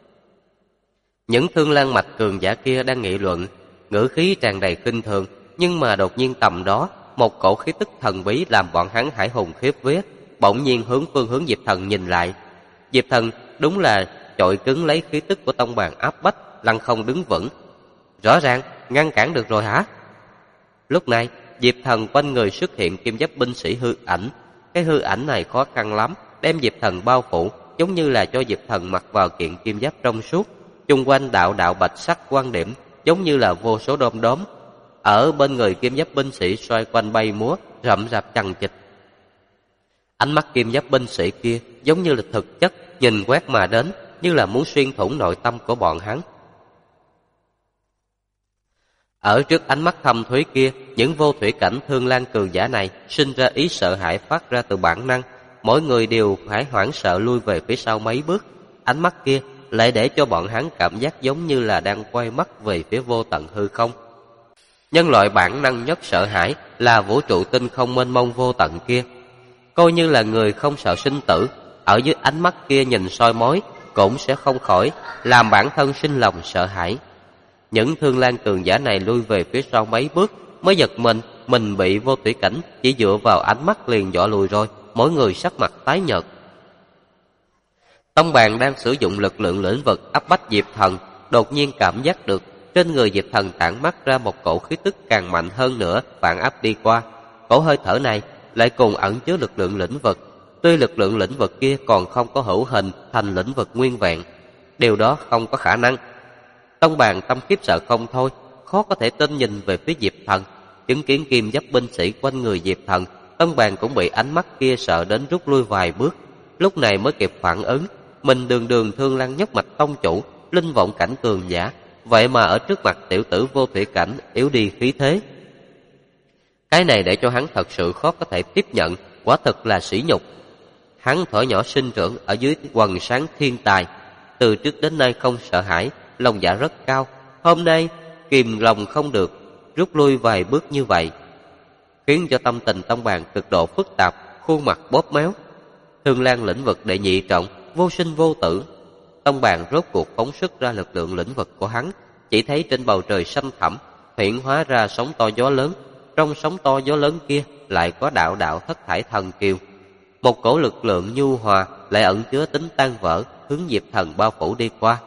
Speaker 1: Những Thương Lan mạch cường giả kia đang nghị luận, ngữ khí tràn đầy kinh thường, nhưng mà đột nhiên tầm đó, một cổ khí tức thần bí làm bọn hắn hải hùng khiếp vía, bỗng nhiên hướng phương hướng Diệp Thần nhìn lại. Diệp Thần đúng là chọi cứng lấy khí tức của tông bàn áp bách, lăng không đứng vững. Rõ ràng ngăn cản được rồi hả? Lúc này, Diệp Thần quanh người xuất hiện kim giáp binh sĩ hư ảnh. Cái hư ảnh này khó khăn lắm, đem Diệp Thần bao phủ, giống như là cho Diệp Thần mặc vào kiện kim giáp trong suốt. Chung quanh đạo đạo bạch sắc quan điểm, giống như là vô số đom đóm. Ở bên người kim giáp binh sĩ xoay quanh bay múa, rậm rạp chằng chịt. Ánh mắt kim giáp binh sĩ kia giống như là thực chất, nhìn quét mà đến, như là muốn xuyên thủng nội tâm của bọn hắn. Ở trước ánh mắt thâm thúy kia, những vô thủy cảnh Thương Lan cường giả này sinh ra ý sợ hãi phát ra từ bản năng. Mỗi người đều phải hoảng sợ lui về phía sau mấy bước. Ánh mắt kia lại để cho bọn hắn cảm giác giống như là đang quay mắt về phía vô tận hư không. Nhân loại bản năng nhất sợ hãi là vũ trụ tinh không mênh mông vô tận kia. Coi như là người không sợ sinh tử, ở dưới ánh mắt kia nhìn soi mói cũng sẽ không khỏi làm bản thân sinh lòng sợ hãi. Những Thương Lan cường giả này lui về phía sau mấy bước mới giật mình bị vô thủy cảnh chỉ dựa vào ánh mắt liền dọa lùi rồi, mỗi người sắc mặt tái nhợt. Tông bàn đang sử dụng lực lượng lĩnh vực áp bách Diệp Thần, đột nhiên cảm giác được trên người Diệp Thần tản mát ra một cổ khí tức càng mạnh hơn nữa phản áp đi qua. Cổ hơi thở này lại cùng ẩn chứa lực lượng lĩnh vực. Tuy lực lượng lĩnh vực kia còn không có hữu hình thành lĩnh vực nguyên vẹn, điều đó không có khả năng. Tông bàn tâm khiếp sợ không thôi, khó có thể tin nhìn về phía Diệp Thần. Chứng kiến kim giáp binh sĩ quanh người Diệp Thần, Tông bàn cũng bị ánh mắt kia sợ đến rút lui vài bước. Lúc này mới kịp phản ứng, mình đường Thương Lan nhất mạch tông chủ, linh vọng cảnh cường giả, vậy mà ở trước mặt tiểu tử vô thủy cảnh yếu đi khí thế. Cái này để cho hắn thật sự khó có thể tiếp nhận, quả thực là sỉ nhục. Hắn thuở nhỏ sinh trưởng ở dưới quần sáng thiên tài, từ trước đến nay không sợ hãi, lòng dạ rất cao. Hôm nay kìm lòng không được, rút lui vài bước như vậy, khiến cho tâm tình tông bàn cực độ phức tạp, khuôn mặt bóp méo. Thương Lan lĩnh vực đệ nhị trọng, vô sinh vô tử. Tông bàn rốt cuộc phóng xuất ra lực lượng lĩnh vực của hắn, chỉ thấy trên bầu trời xanh thẳm hiện hóa ra sóng to gió lớn. Trong sóng to gió lớn kia lại có đạo đạo thất thải thần kiều. Một cổ lực lượng nhu hòa lại ẩn chứa tính tan vỡ hướng Diệp Thần bao phủ đi qua.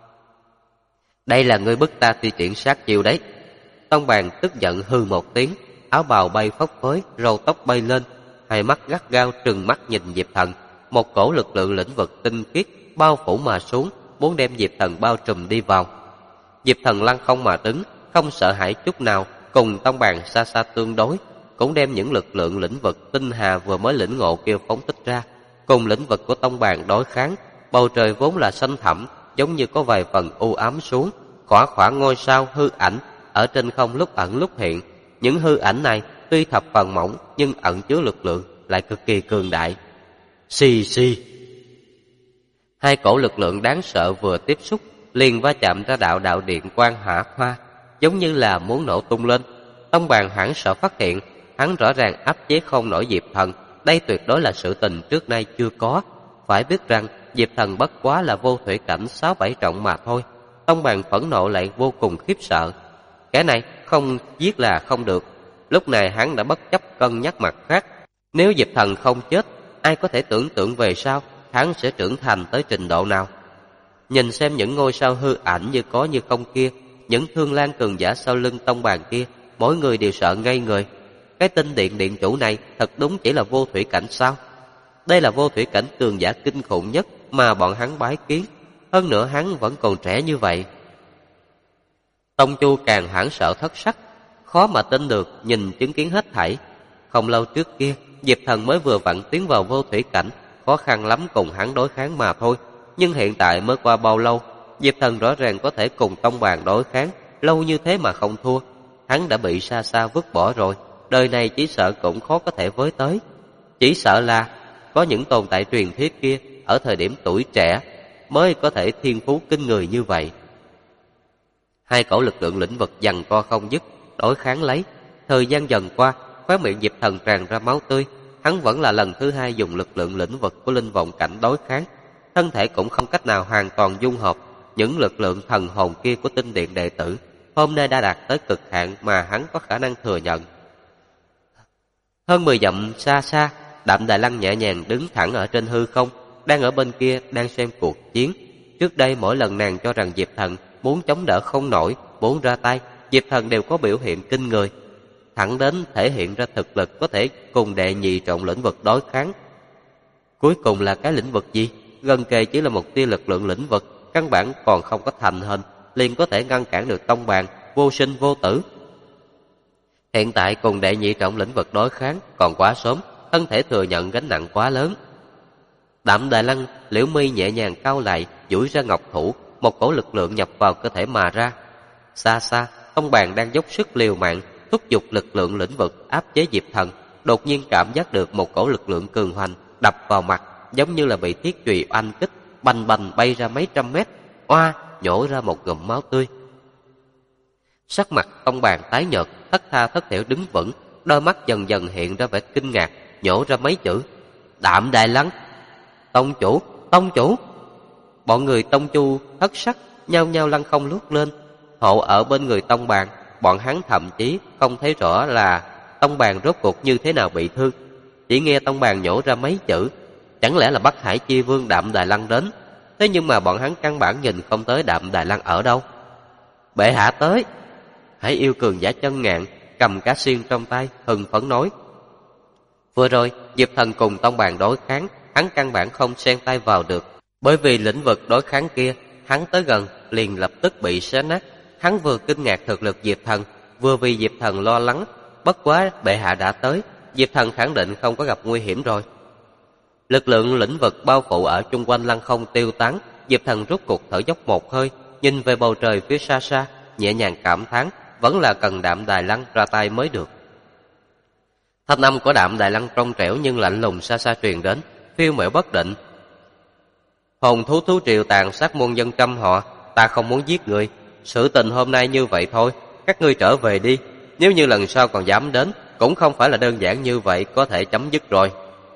Speaker 1: Đây là ngươi bức ta thi triển sát chiêu đấy. Tông bàn tức giận hừ một tiếng, áo bào bay phấp phới, râu tóc bay lên, hai mắt gắt gao trừng mắt nhìn Diệp Thần. Một cổ lực lượng lĩnh vực tinh khiết bao phủ mà xuống, muốn đem Diệp Thần bao trùm đi vào. Diệp Thần lăng không mà đứng, không sợ hãi chút nào, cùng tông bàn xa xa tương đối, cũng đem những lực lượng lĩnh vực tinh hà vừa mới lĩnh ngộ kia phóng thích ra, cùng lĩnh vực của tông bàn đối kháng. Bầu trời vốn là xanh thẳm, giống như có vài phần u ám xuống, khỏa khỏa ngôi sao hư ảnh ở trên không lúc ẩn lúc hiện. Những hư ảnh này tuy thập phần mỏng nhưng ẩn chứa lực lượng lại cực kỳ cường đại. Xì xì. Hai cổ lực lượng đáng sợ vừa tiếp xúc, liền va chạm ra đạo đạo điện quang hỏa hoa, giống như là muốn nổ tung lên. Tông Bàn hoảng sợ phát hiện, hắn rõ ràng áp chế không nổi Diệp Thần, đây tuyệt đối là sự tình trước nay chưa có. Phải biết rằng Diệp Thần bất quá là vô thủy cảnh 6-7 trọng mà thôi. Tông Bàn phẫn nộ lại vô cùng khiếp sợ. Cái này không giết là không được. Lúc này hắn đã bất chấp cân nhắc mặt khác. Nếu Diệp Thần không chết, ai có thể tưởng tượng về sau hắn sẽ trưởng thành tới trình độ nào. Nhìn xem những ngôi sao hư ảnh như có như không kia, những thương lang cường giả sau lưng Tông Bàn kia, mỗi người đều sợ ngây người. Cái tinh điện điện chủ này thật đúng chỉ là vô thủy cảnh sao? Đây là vô thủy cảnh cường giả kinh khủng nhất mà bọn hắn bái kiến. Hơn nữa hắn vẫn còn trẻ như vậy. Tông Chu càng hoảng sợ thất sắc, khó mà tin được nhìn chứng kiến hết thảy. Không lâu trước kia, Diệp Thần mới vừa vặn tiến vào vô thủy cảnh, khó khăn lắm cùng hắn đối kháng mà thôi. Nhưng hiện tại mới qua bao lâu, Diệp Thần rõ ràng có thể cùng Tông Bàn đối kháng, lâu như thế mà không thua. Hắn đã bị xa xa vứt bỏ rồi, đời này chỉ sợ cũng khó có thể với tới. Chỉ sợ là có những tồn tại truyền thuyết kia ở thời điểm tuổi trẻ mới có thể thiên phú kinh người như vậy. Hai cổ lực lượng lĩnh vực giằng co không dứt, đối kháng lấy. Thời gian dần qua, khóe miệng Diệp Thần tràn ra máu tươi. Hắn vẫn là lần thứ hai dùng lực lượng lĩnh vực của linh vọng cảnh đối kháng, thân thể cũng không cách nào hoàn toàn dung hợp những lực lượng thần hồn kia của tinh điện đệ tử. Hôm nay đã đạt tới cực hạn mà hắn có khả năng thừa nhận. Hơn 10 dặm xa xa, Đạm Đài Lăng nhẹ nhàng đứng thẳng ở trên hư không, đang ở bên kia đang xem cuộc chiến. Trước đây mỗi lần nàng cho rằng Diệp Thần muốn chống đỡ không nổi, muốn ra tay, Diệp Thần đều có biểu hiện kinh người, thẳng đến thể hiện ra thực lực có thể cùng đệ nhị trọng lĩnh vực đối kháng. Cuối cùng là cái lĩnh vực gì? Gần kề chỉ là một tia lực lượng lĩnh vực, căn bản còn không có thành hình, liền có thể ngăn cản được Tông Bàn, vô sinh vô tử. Hiện tại cùng đệ nhị trọng lĩnh vực đối kháng còn quá sớm, thân thể thừa nhận gánh nặng quá lớn. Đạm Đài Lăng, liễu mi nhẹ nhàng cau lại, duỗi ra ngọc thủ, một cổ lực lượng nhập vào cơ thể mà ra. Xa xa, Tông Bàn đang dốc sức liều mạng, thúc giục lực lượng lĩnh vực áp chế Diệp Thần, đột nhiên cảm giác được một cổ lực lượng cường hoành đập vào mặt, giống như là bị thiết chùy oanh kích, bành bành bay ra mấy trăm mét, oa, nhổ ra một ngụm máu tươi. Sắc mặt Tông Bàn tái nhợt, thất tha thất thểu đứng vững, đôi mắt dần dần hiện ra vẻ kinh ngạc, nhổ ra mấy chữ: Đạm Đài Lăng. Tông chủ, tông chủ. Bọn người Tông Chu thất sắc, nhao nhao lăn không luốt lên. Hộ ở bên người Tông Bàn, bọn hắn thậm chí không thấy rõ là Tông Bàn rốt cuộc như thế nào bị thương. Chỉ nghe Tông Bàn nhổ ra mấy chữ: chẳng lẽ là Bắc Hải Chi Vương Đạm Đài Lăng đến? Thế nhưng mà bọn hắn căn bản nhìn không tới Đạm Đài Lăng ở đâu. Bệ hạ tới. Hải yêu cường giả chân ngạn cầm cá xiên trong tay, hưng phấn nói. Vừa rồi Diệp Thần cùng Tông Bàn đối kháng, hắn căn bản không xen tay vào được, bởi vì lĩnh vực đối kháng kia hắn tới gần liền lập tức bị xé nát. Hắn vừa kinh ngạc thực lực Diệp Thần, vừa vì Diệp Thần lo lắng. Bất quá bệ hạ đã tới, Diệp Thần khẳng định không có gặp nguy hiểm rồi. Lực lượng lĩnh vực bao phủ ở chung quanh lăng không tiêu tán. Diệp Thần rút cuộc thở dốc một hơi, nhìn về bầu trời phía xa xa, nhẹ nhàng cảm thán, vẫn là cần Đạm Đài Lăng ra tay mới được. Thanh âm của Đạm Đài Lăng trong trẻo nhưng lạnh lùng xa xa truyền đến, phiêu miểu bất định. Hồn thú thú triều tàn sát muôn dân trăm họ, ta không muốn giết người. Sự tình hôm nay như vậy thôi, các ngươi trở về đi. Nếu như lần sau còn dám đến, cũng không phải là đơn giản như vậy có thể chấm dứt rồi.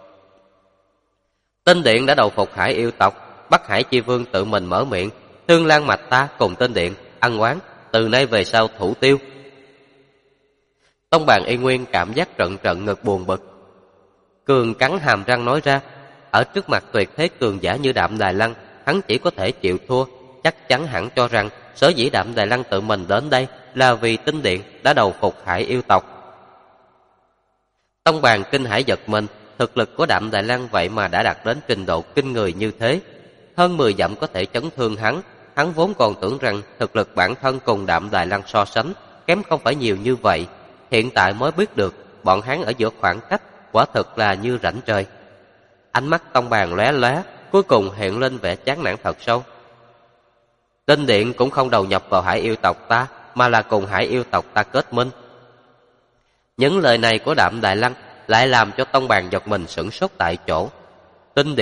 Speaker 1: Tinh điện đã đầu phục Hải yêu tộc, Bắc Hải Chi Vương tự mình mở miệng: Thương Lan mạch ta cùng Tinh điện ăn oán, từ nay về sau thủ tiêu. Tông Bàn y nguyên cảm giác trận trận ngực buồn bực, cường cắn hàm răng nói ra: ở trước mặt tuyệt thế cường giả như Đạm Đài Lăng, hắn chỉ có thể chịu thua. Chắc chắn hẳn cho rằng sở dĩ Đạm Đài Lăng tự mình đến đây là vì Tinh điện đã đầu phục Hải yêu tộc. Tông Bàn kinh hãi giật mình, thực lực của Đạm Đài Lăng vậy mà đã đạt đến trình độ kinh người như thế. Hơn 10 dặm có thể chấn thương hắn, hắn vốn còn tưởng rằng thực lực bản thân cùng Đạm Đài Lăng so sánh kém không phải nhiều như vậy. Hiện tại mới biết được bọn hắn ở giữa khoảng cách quả thực là như rãnh trời. Ánh mắt Tông Bàn lóe lóe, cuối cùng hiện lên vẻ chán nản thật sâu. Tinh điện cũng không đầu nhập vào Hải yêu tộc ta, mà là cùng Hải yêu tộc ta kết minh. Những lời này của Đạm Đài Lăng lại làm cho Tông Bàn giật mình sửng sốt tại chỗ. Tinh điện,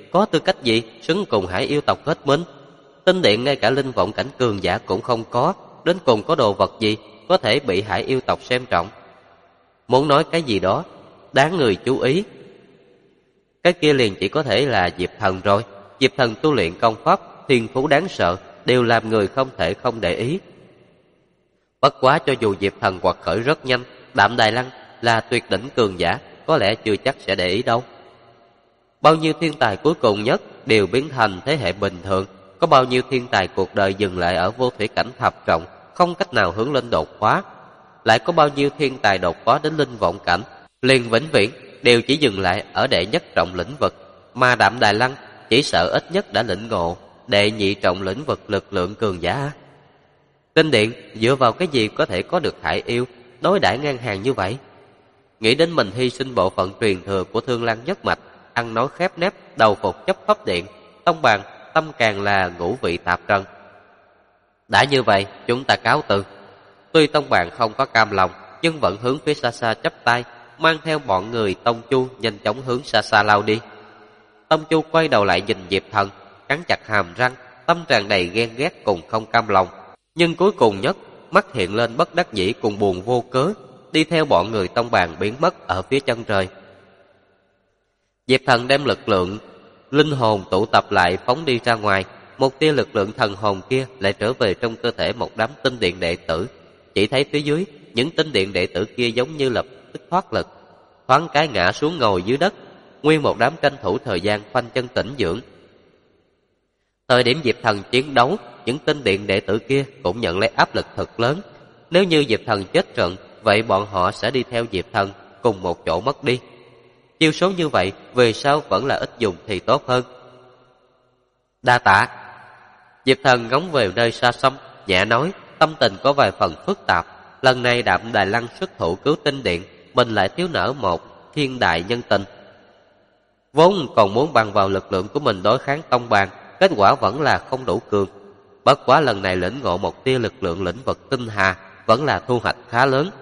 Speaker 1: có tư cách gì xứng cùng hải yêu tộc kết minh? Tinh điện ngay cả linh vọng cảnh cường giả cũng không có, đến cùng có đồ vật gì có thể bị hải yêu tộc xem trọng? Muốn nói cái gì đó đáng người chú ý, cái kia liền chỉ có thể là Diệp Thần rồi. Diệp Thần tu luyện công pháp, thiên phú đáng sợ, đều làm người không thể không để ý. Bất quá cho dù Diệp Thần quật khởi rất nhanh, Đạm Đài Lăng là tuyệt đỉnh cường giả, có lẽ chưa chắc sẽ để ý đâu. Bao nhiêu thiên tài cuối cùng nhất đều biến thành thế hệ bình thường, có bao nhiêu thiên tài cuộc đời dừng lại ở vô thủy cảnh thập trọng, không cách nào hướng lên đột phá. Lại có bao nhiêu thiên tài đột phá đến linh vọng cảnh, liền vĩnh viễn đều chỉ dừng lại ở đệ nhất trọng lĩnh vực, mà Đạm Đài Lăng chỉ sợ ít nhất đã lĩnh ngộ đệ nhị trọng lĩnh vực lực lượng cường giả. Tinh điện dựa vào cái gì có thể có được hải yêu đối đãi ngang hàng như vậy? Nghĩ đến mình hy sinh bộ phận truyền thừa của Thương Lan nhất mạch, ăn nói khép nép, đầu phục chấp pháp điện, tông bàn, tâm càng là ngũ vị tạp trần. Đã như vậy, chúng ta cáo từ. Tuy tông bàn không có cam lòng, nhưng vẫn hướng phía xa xa chắp tay, mang theo bọn người Tông Chu nhanh chóng hướng xa xa lao đi. Tông Chu quay đầu lại nhìn Diệp Thần, cắn chặt hàm răng, tâm tràn đầy ghen ghét cùng không cam lòng. Nhưng cuối cùng nhất, mắt hiện lên bất đắc dĩ cùng buồn vô cớ, đi theo bọn người tông bàn biến mất ở phía chân trời. Diệp Thần đem lực lượng linh hồn tụ tập lại phóng đi ra ngoài, một tia lực lượng thần hồn kia lại trở về trong cơ thể một đám tinh điện đệ tử. Chỉ thấy phía dưới, những tinh điện đệ tử kia giống như lập tức thoát lực, thoáng cái ngã xuống ngồi dưới đất, nguyên một đám tranh thủ thời gian khoanh chân tĩnh dưỡng. Thời điểm Diệp Thần chiến đấu, những tinh điện đệ tử kia cũng nhận lấy áp lực thật lớn. Nếu như Diệp Thần chết trận, vậy bọn họ sẽ đi theo Diệp Thần cùng một chỗ mất đi. Chiêu số như vậy về sau vẫn là ít dùng thì tốt hơn. Đa tạ. Diệp Thần ngóng về nơi xa xăm, nhẹ nói, tâm tình có vài phần phức tạp. Lần này Đạm Đài Lăng xuất thủ cứu tinh điện, mình lại thiếu nợ một thiên đại nhân tình. Vốn còn muốn bằng vào lực lượng của mình đối kháng tông bàn, kết quả vẫn là không đủ cường. Bất quá lần này lĩnh ngộ một tia lực lượng lĩnh vực tinh hà, vẫn là thu hoạch khá lớn.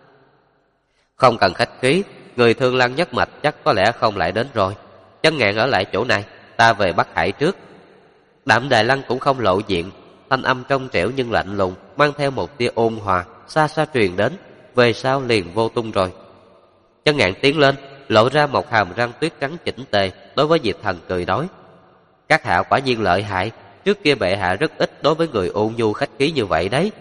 Speaker 1: Không cần khách khí, người Thương Lan nhất mạch chắc có lẽ không lại đến rồi. Chân Ngạn ở lại chỗ này, ta về Bắc Hải trước. Đạm Đài Lăng cũng không lộ diện, thanh âm trong trẻo nhưng lạnh lùng, mang theo một tia ôn hòa, xa xa truyền đến, về sau liền vô tung rồi. Chân Ngạn tiến lên, lộ ra một hàm răng tuyết trắng chỉnh tề, đối với Diệp Thần cười nói: các hạ quả nhiên lợi hại, trước kia bệ hạ rất ít đối với người ôn nhu khách khí như vậy đấy.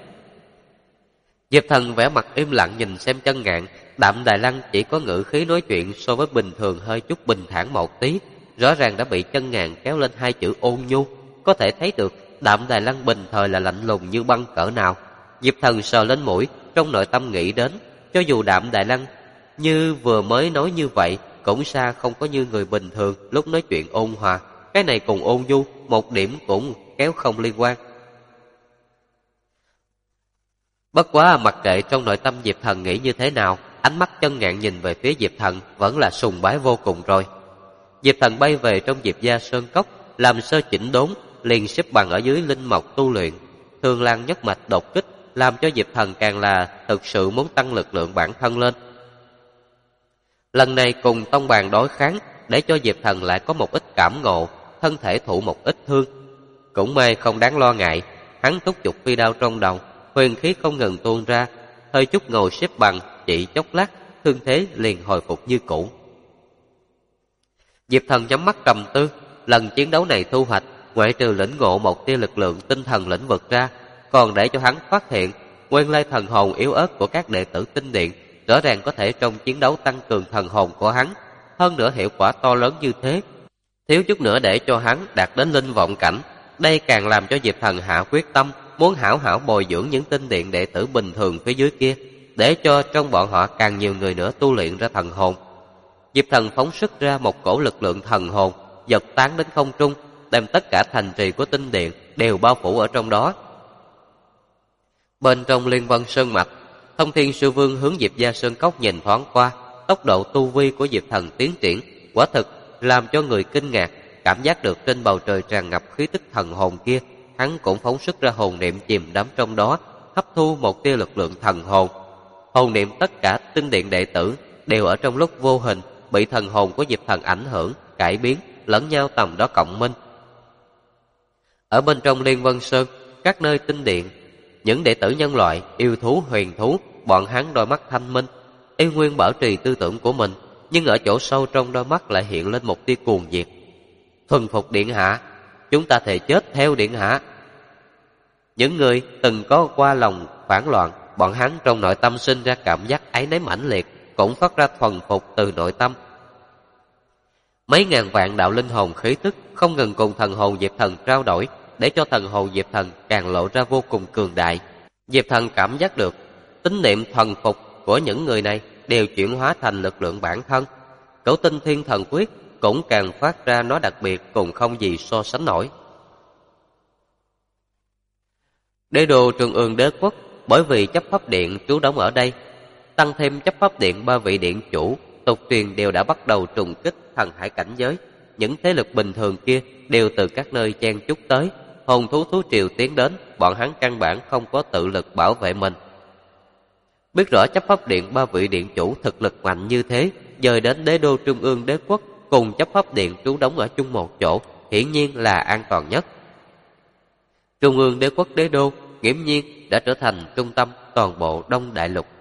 Speaker 1: Diệp Thần vẻ mặt im lặng nhìn xem Chân Ngạn. Đạm Đài Lăng chỉ có ngữ khí nói chuyện so với bình thường hơi chút bình thản một tí, rõ ràng đã bị Chân Ngạn kéo lên hai chữ ôn nhu, có thể thấy được Đạm Đài Lăng bình thời là lạnh lùng như băng cỡ nào. Diệp Thần sờ lên mũi, trong nội tâm nghĩ đến, cho dù Đạm Đài Lăng như vừa mới nói như vậy, cũng xa không có như người bình thường lúc nói chuyện ôn hòa. Cái này cùng ôn nhu một điểm cũng kéo không liên quan. Bất quá mặc kệ trong nội tâm Diệp Thần nghĩ như thế nào, ánh mắt Chân Ngạn nhìn về phía Diệp Thần vẫn là sùng bái vô cùng rồi. Diệp Thần bay về trong Diệp Gia Sơn Cốc, làm sơ chỉnh đốn, liền xếp bằng ở dưới linh mộc tu luyện. Thương Lan nhất mạch đột kích làm cho Diệp Thần càng là thực sự muốn tăng lực lượng bản thân lên. Lần này cùng tông bàn đối kháng, để cho Diệp Thần lại có một ít cảm ngộ, thân thể thụ một ít thương. Cũng may không đáng lo ngại, hắn thúc giục phi đao trong đầu, huyền khí không ngừng tuôn ra, hơi chút ngồi xếp bằng, chỉ chốc lát, thương thế liền hồi phục như cũ. Diệp Thần nhắm mắt trầm tư, lần chiến đấu này thu hoạch, ngoại trừ lĩnh ngộ một tia lực lượng tinh thần lĩnh vực ra, còn để cho hắn phát hiện nguyên lai thần hồn yếu ớt của các đệ tử tinh điện rõ ràng có thể trong chiến đấu tăng cường thần hồn của hắn, hơn nữa hiệu quả to lớn như thế, thiếu chút nữa để cho hắn đạt đến linh vọng cảnh. Đây càng làm cho Diệp Thần hạ quyết tâm muốn hảo hảo bồi dưỡng những tinh điện đệ tử bình thường phía dưới kia, để cho trong bọn họ càng nhiều người nữa tu luyện ra thần hồn. Diệp Thần phóng xuất ra một cổ lực lượng thần hồn, dập tán đến không trung, đem tất cả thành trì của tinh điện đều bao phủ ở trong đó. Bên trong Liên Vân Sơn Mạch, Thông Thiên Sư Vương hướng Diệp Gia Sơn Cốc nhìn thoáng qua, tốc độ tu vi của Diệp Thần tiến triển quả thực làm cho người kinh ngạc. Cảm giác được trên bầu trời tràn ngập khí tức thần hồn kia, hắn cũng phóng xuất ra hồn niệm chìm đắm trong đó, hấp thu một tia lực lượng thần hồn. Hồn niệm tất cả tinh điện đệ tử đều ở trong lúc vô hình bị thần hồn của Diệp Thần ảnh hưởng, cải biến, lẫn nhau tầm đó cộng minh. Ở bên trong Liên Vân Sơn, các nơi tinh điện, những đệ tử nhân loại, yêu thú, huyền thú, bọn hắn đôi mắt thanh minh, y nguyên bảo trì tư tưởng của mình, nhưng ở chỗ sâu trong đôi mắt lại hiện lên một tia cuồng nhiệt. Thuần phục điện hạ, chúng ta thề chết theo điện hạ. Những người từng có qua lòng phản loạn, bọn hắn trong nội tâm sinh ra cảm giác áy náy mãnh liệt, cũng phát ra thuần phục từ nội tâm. Mấy ngàn vạn đạo linh hồn khí tức không ngừng cùng thần hồn Diệp Thần trao đổi, để cho thần hồn Diệp Thần càng lộ ra vô cùng cường đại. Diệp Thần cảm giác được tín niệm thuần phục của những người này đều chuyển hóa thành lực lượng bản thân. Cửu tinh thiên thần quyết cũng càng phát ra nó đặc biệt cùng không gì so sánh nổi. Đế đô Trung ương đế quốc bởi vì chấp pháp điện trú đóng ở đây, tăng thêm chấp pháp điện ba vị điện chủ, tục truyền đều đã bắt đầu trùng kích thần hải cảnh giới. Những thế lực bình thường kia đều từ các nơi chen chúc tới, hồn thú thú triều tiến đến, bọn hắn căn bản không có tự lực bảo vệ mình. Biết rõ chấp pháp điện ba vị điện chủ thực lực mạnh như thế, dời đến đế đô Trung ương đế quốc cùng chấp pháp điện trú đóng ở chung một chỗ, hiển nhiên là an toàn nhất. Trung ương đế quốc đế đô nghiễm nhiên đã trở thành trung tâm toàn bộ Đông Đại Lục.